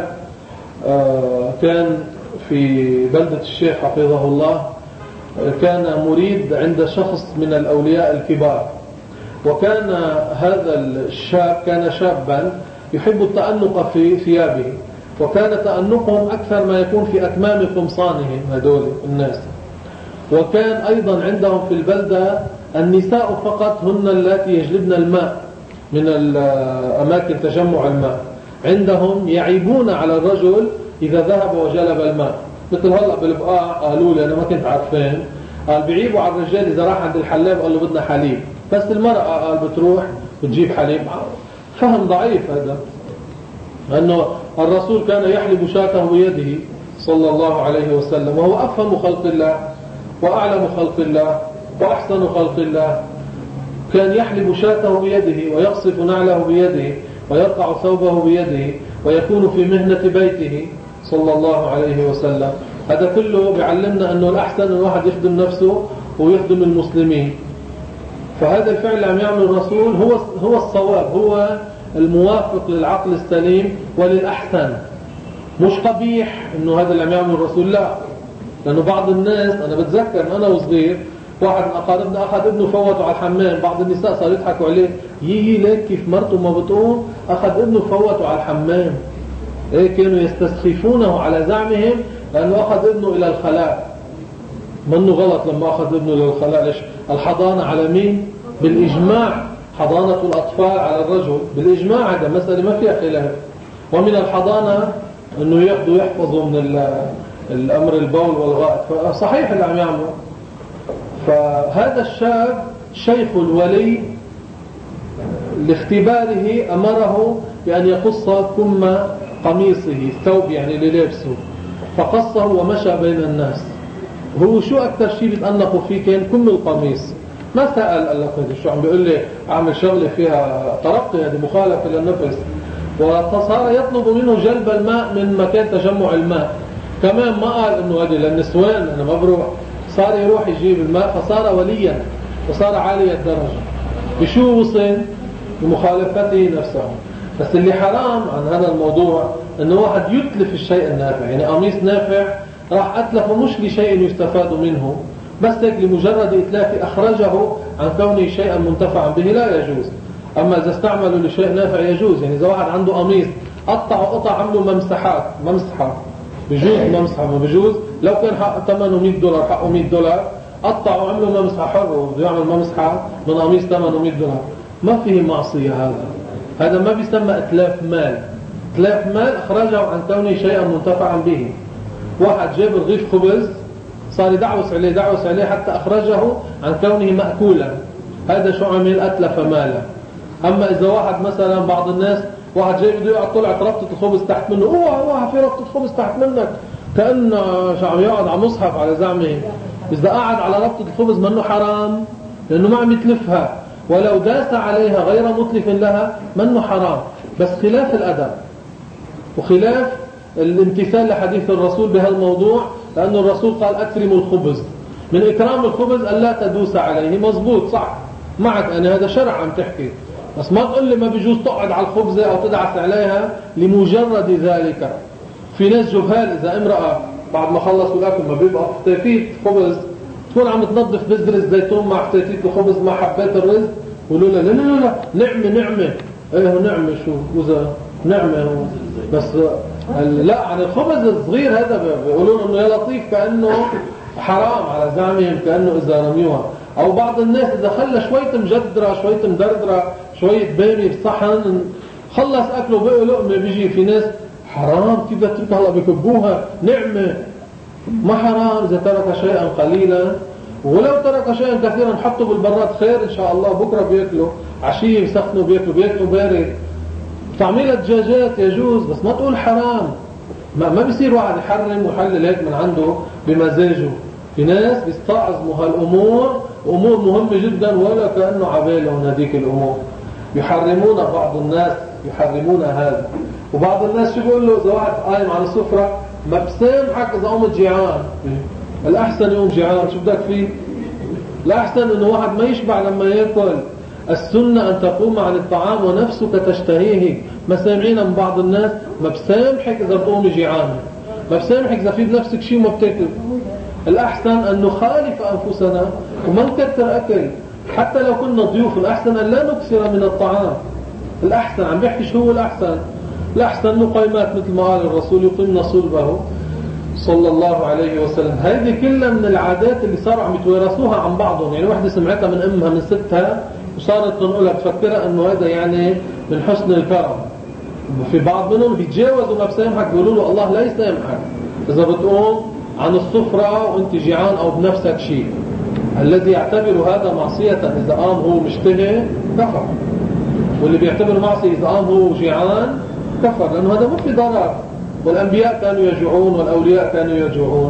كان في بلدة الشيخ حفظه الله، كان مريد عند شخص من الأولياء الكبار، وكان هذا الشاب كان شابا يحب التأنق في ثيابه، وكان تأنقهم أكثر ما يكون في أكمام قمصانهم هذول الناس. وكان أيضا عندهم في البلدة النساء فقط هن التي يجلبن الماء من أماكن تجمع الماء، عندهم يعيبون على الرجل إذا ذهب وجلب الماء. مثل هلأ بالبقاع قالوا لي، أنا ما كنت عارفين، قال بيعيبوا على الرجال إذا راح عند الحلاب قال له بدنا حليب، بس المرأة قال بتروح بتجيب حليب. فهم ضعيف هذا، لأنه الرسول كان يحلب شاته بيده صلى الله عليه وسلم، وهو أفهم خلق الله وأعلم خلق الله وأحسن خلق الله. كان يحلب شاته بيده ويقصف نعله بيده ويرقع ثوبه بيده ويكون في مهنة بيته صلى الله عليه وسلم. هذا كله بيعلمنا أنه الأحسن أن الواحد يخدم نفسه ويخدم المسلمين. فهذا الفعل اللي عم يعمل الرسول هو هو الصواب، هو الموافق للعقل السليم وللأحسن، مش قبيح أنه هذا اللي عم يعمل الرسول، لا. لأنه بعض الناس، أنا بتذكر أنا وصغير واحد من أقاربنا أخذ ابنه فوته على الحمام، بعض النساء صاروا يضحكوا عليه، يي ليك كيف مرته ما بتقوم أخذ ابنه فوته على الحمام. إيه، كانوا يستسخفونه على زعمهم لأنه أخذ ابنه إلى الخلاء. منه غلط لما أخذ ابنه إلى الخلاء. ليش؟ الحضانة على مين؟ بالإجماع، حضانة الأطفال على الرجل بالإجماع، هذا مسألة ما فيها خلاف. ومن الحضانة أنه يأخذوا يحفظوا من الأمر البول والغائط، فصحيح اللي عم يعمله. فهذا الشاب شيخ الولي لاختباره أمره بأن يقص كم قميصه، الثوب يعني اللي لابسه، فقصه ومشى بين الناس. هو شو أكثر شيء بتأنقوا فيه؟ كان كم القميص. ما سأل، قال لك شو عم بيقول لي عامل شغلة فيها ترقي، هذه مخالفة للنفس. وصار يطلب منه جلب الماء من مكان تجمع الماء. كمان ما قال انه هذه للنسوان انا ما بروح، صار يروح يجيب الماء، فصار وليا وصار عالي الدرجة. بشو وصل؟ بمخالفته نفسه. بس اللي حرام عن هذا الموضوع انه واحد يتلف الشيء النافع. يعني قميص نافع راح اتلفه مش لشيء يستفاد منه، بس هيك لمجرد اتلافه اخرجه عن كونه شيئا منتفعا به لا يجوز. اما اذا استعملوا لشيء نافع يجوز. يعني اذا واحد عنده قميص قطعوا قطع عملوا ممسحات، ممسحة بجوز، ممسحة ما بجوز. لو كان حق ثمنه مية دولار حقه مية دولار، قطعوا عملوا ممسحة حر، وبده يعمل ممسحة من قميص ثمنه مية دولار، ما فيه معصية. هذا هذا ما بيسمى اتلاف مال. اتلاف مال اخرجه عن كونه شيئا منتفعا به. واحد جاب رغيف خبز صار يدعوس عليه دعوس عليه حتى اخرجه عن كونه مأكولا، هذا شو عمل؟ اتلف ماله. اما اذا واحد مثلا بعض الناس واحد جاي بده يقعد طلعت ربطة الخبز تحت منه، اوه اوه في ربطة خبز تحت منك، كأن شو عم يقعد على مصحف على زعمه. إذا قاعد على ربطة الخبز منه حرام لأنه ما عم يتلفها، ولو داس عليها غير متلف لها منه حرام. بس خلاف الأدب وخلاف الامتثال لحديث الرسول بهالموضوع، لأن الرسول قال أكرموا الخبز. من إكرام الخبز ألا تدوس عليه. مزبوط صح معك، أنا هذا شرع عم تحكي، بس ما تقول لي ما بيجوز تقعد على الخبزة أو تدعس عليها لمجرد ذلك. في ناس جهال، إذا امرأة بعد ما خلصوا الأكل ما بيبقى فتافيت خبز تكون عم تنظف بذر الزيتون مع فتافيت الخبز مع حبات الرز، يقولوا لا لا لا لا نعمة نعمة. ايه نعمة شو؟ وذا نعمة هو. بس لا، عن الخبز الصغير هذا بيقولون انه يا لطيف كأنه حرام على زعمهم، كأنه إذا رميوها. أو بعض الناس إذا خلى شوية مجدرة شوية مدردرة شوية بامي بصحن خلص أكله بقى لقمة، بيجي في ناس حرام كيف تتركها هلا بكبوها. نعمة ما حرام إذا ترك شيئا قليلا، ولو ترك شيئا كثيرا حطه بالبراد خير إن شاء الله، بكرة بيأكلوا، عشية يسخنوا بيأكلوا بيأكلوا بارد. تعميل الدجاجات يجوز، بس ما تقول حرام. ما, ما بيصير واحد يحرم ويحلل هيك من عنده بمزاجه. في ناس بيستعظموا هالأمور، أمور مهمة جدا ولا كأنه عبالهم هذيك الأمور. يحرمون بعض الناس يحرمون هذا. وبعض الناس شو بيقول له إذا واحد قايم على السفرة ما بسامحك إذا قمت جيعان، الأحسن يوم جيعان شو بدك فيه؟ الأحسن إنه واحد ما يشبع لما يأكل. السنة أن تقوم عن الطعام ونفسك تشتهيه. ما سامعين من بعض الناس ما بسامحك إذا بتقوم جيعان، ما بسامحك إذا في بنفسك شيء ما بتاكل. الأحسن أن نخالف أنفسنا وما نكثر أكل، حتى لو كنا ضيوف الأحسن أن لا نكثر من الطعام. الأحسن عم بيحكي شو هو الأحسن؟ الأحسن نقيمات مثل ما قال الرسول يقيمنا صلبه صلى الله عليه وسلم. هذه كلها من العادات اللي صاروا عم يتوارثوها عن بعضهم. يعني واحدة سمعتها من أمها من ستها وصارت تنقلها تفكرها أنه هذا يعني من حسن الكرم. في بعض منهم بيتجاوزوا ما بسامحك بيقولوا له الله لا يسامحك إذا بتقوم عن السفرة وانت جيعان أو بنفسك شيء. الذي يعتبر هذا معصية إذا قام هو مشتهي كفر، واللي بيعتبر معصية إذا قام هو جيعان كفر، لأنه هذا ما في ضرر. والأنبياء كانوا يجوعون والأولياء كانوا يجوعون.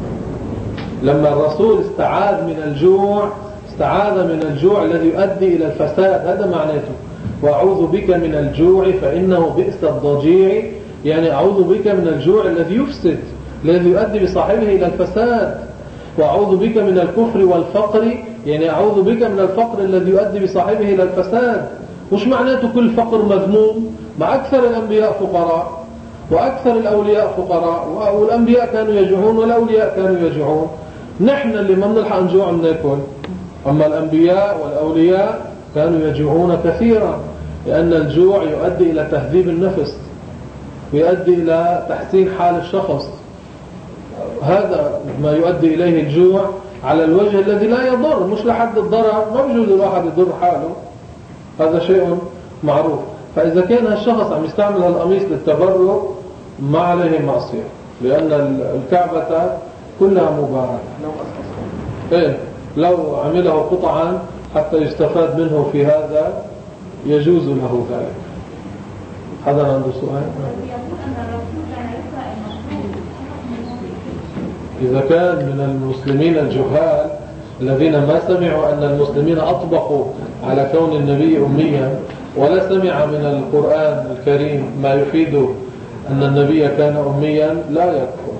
لما الرسول استعاذ من الجوع استعاذ من الجوع الذي يؤدي إلى الفساد، هذا معناته وأعوذ بك من الجوع فإنه بئس الضجيع، يعني أعوذ بك من الجوع الذي يفسد الذي يؤدي بصاحبه إلى الفساد. وأعوذ بك من الكفر والفقر، يعني أعوذ بك من الفقر الذي يؤدي بصاحبه إلى الفساد. مش معناته كل فقر مذموم، مع أكثر الأنبياء فقراء وأكثر الأولياء فقراء، والأنبياء كانوا يجوعون والأولياء كانوا يجوعون. نحن اللي ما بنلحق نجوع بناكل، أما الأنبياء والأولياء كانوا يجوعون كثيرا، لأن الجوع يؤدي إلى تهذيب النفس ويؤدي إلى تحسين حال الشخص. هذا ما يؤدي إليه الجوع على الوجه الذي لا يضر، مش لحد الضرر، ما بيجوز الواحد يضر حاله، هذا شيء معروف. فإذا كان الشخص عم يستعمل القميص للتبرك ما عليه معصية، لأن الكعبة كلها مباركة. إيه لو عمله قطعا حتى يستفاد منه في هذا يجوز له ذلك. هذا عنده سؤال؟ إذا كان من المسلمين الجهال الذين ما سمعوا أن المسلمين أطبقوا على كون النبي أميا، ولا سمع من القرآن الكريم ما يفيد أن النبي كان أميا، لا يكفر.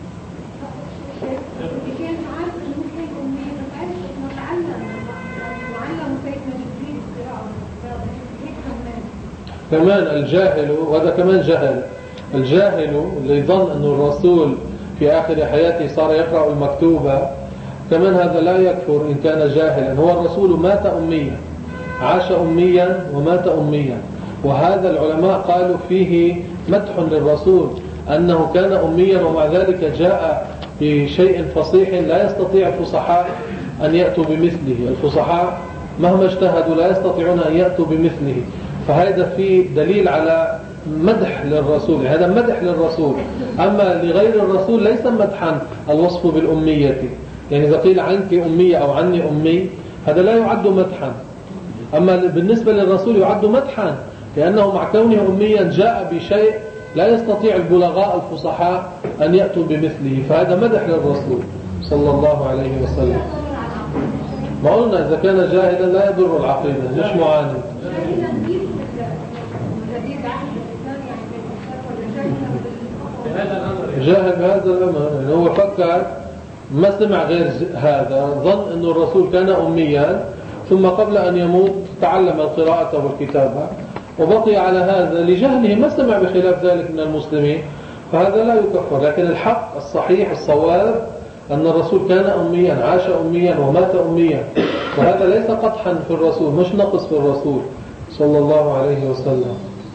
كمان الجاهل، وهذا كمان جهل، الجاهل اللي يظن أن الرسول في آخر حياته صار يقرأ المكتوبة، كمان هذا لا يكفر إن كان جاهلا. هو الرسول مات أميا، عاش أميا ومات أميا، وهذا العلماء قالوا فيه مدح للرسول أنه كان أميا ومع ذلك جاء بشيء فصيح لا يستطيع الفصحاء أن يأتوا بمثله. الفصحاء مهما اجتهدوا لا يستطيعون أن يأتوا بمثله. فهذا فيه دليل على مدح للرسول، هذا مدح للرسول. أما لغير الرسول ليس مدحا الوصف بالأمية، يعني إذا قيل عنك أمية أو عني أمي هذا لا يعد مدحا. أما بالنسبة للرسول يعد مدحا، لأنه مع كونه أميا جاء بشيء لا يستطيع البلغاء الفصحاء أن يأتوا بمثله، فهذا مدح للرسول صلى الله عليه وسلم. ما قلنا إذا كان جاهلا لا يضر العقيدة، مش معاند. جاهل بهذا الأمر، يعني هو فكر ما سمع غير هذا، ظن أن الرسول كان أميا ثم قبل أن يموت تعلم القراءة والكتابة وبقي على هذا لجهله، ما سمع بخلاف ذلك من المسلمين، فهذا لا يكفر. لكن الحق الصحيح الصواب أن الرسول كان أميا، عاش أميا ومات أميا، وهذا ليس قدحا في الرسول، مش نقص في الرسول صلى الله عليه وسلم.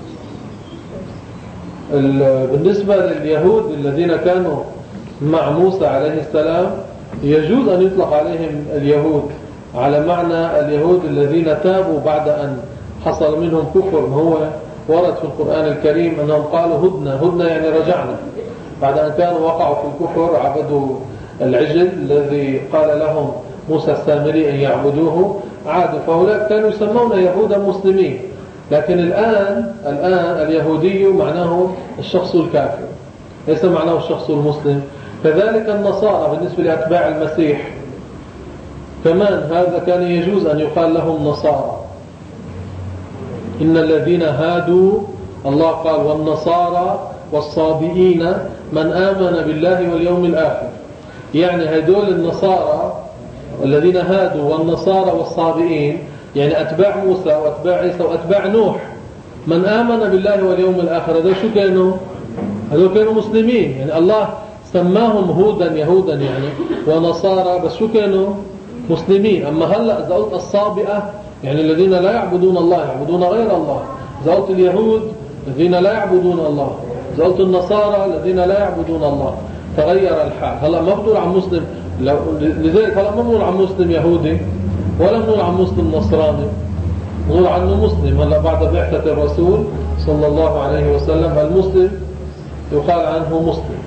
بالنسبة لليهود الذين كانوا مع موسى عليه السلام يجوز أن يطلق عليهم اليهود على معنى اليهود الذين تابوا بعد أن حصل منهم كفر. هو ورد في القرآن الكريم أنهم قالوا هدنا، هدنا يعني رجعنا، بعد أن كانوا وقعوا في الكفر عبدوا العجل الذي قال لهم موسى السامري أن يعبدوه، عادوا. فهؤلاء كانوا يسمون يهودا مسلمين. لكن الآن الآن اليهودي معناه الشخص الكافر، ليس معناه الشخص المسلم. كذلك النصارى بالنسبة لأتباع المسيح كمان هذا كان يجوز أن يقال لهم نصارى. إن الذين هادوا الله قال والنصارى والصابئين من آمن بالله واليوم الآخر. يعني هدول النصارى الذين هادوا والنصارى والصابئين يعني أتباع موسى وأتباع عيسى وأتباع نوح من آمن بالله واليوم الآخر. هذول شو كانوا؟ هذول كانوا مسلمين. يعني الله سماهم هودا يهودا يعني ونصارى بس شو كانوا؟ مسلمين. أما هلأ إذا قلت الصابئة يعني الذين لا يعبدون الله يعبدون غير الله. إذا قلت اليهود الذين لا يعبدون الله. إذا قلت النصارى الذين لا يعبدون الله. تغير الحال. هلأ ما بنقول عن مسلم لذلك هلأ ما بنقول عن مسلم يهودي ولا بنقول عن مسلم نصراني. نقول عنه مسلم. هلأ بعد بعثة الرسول صلى الله عليه وسلم المسلم يقال عنه مسلم.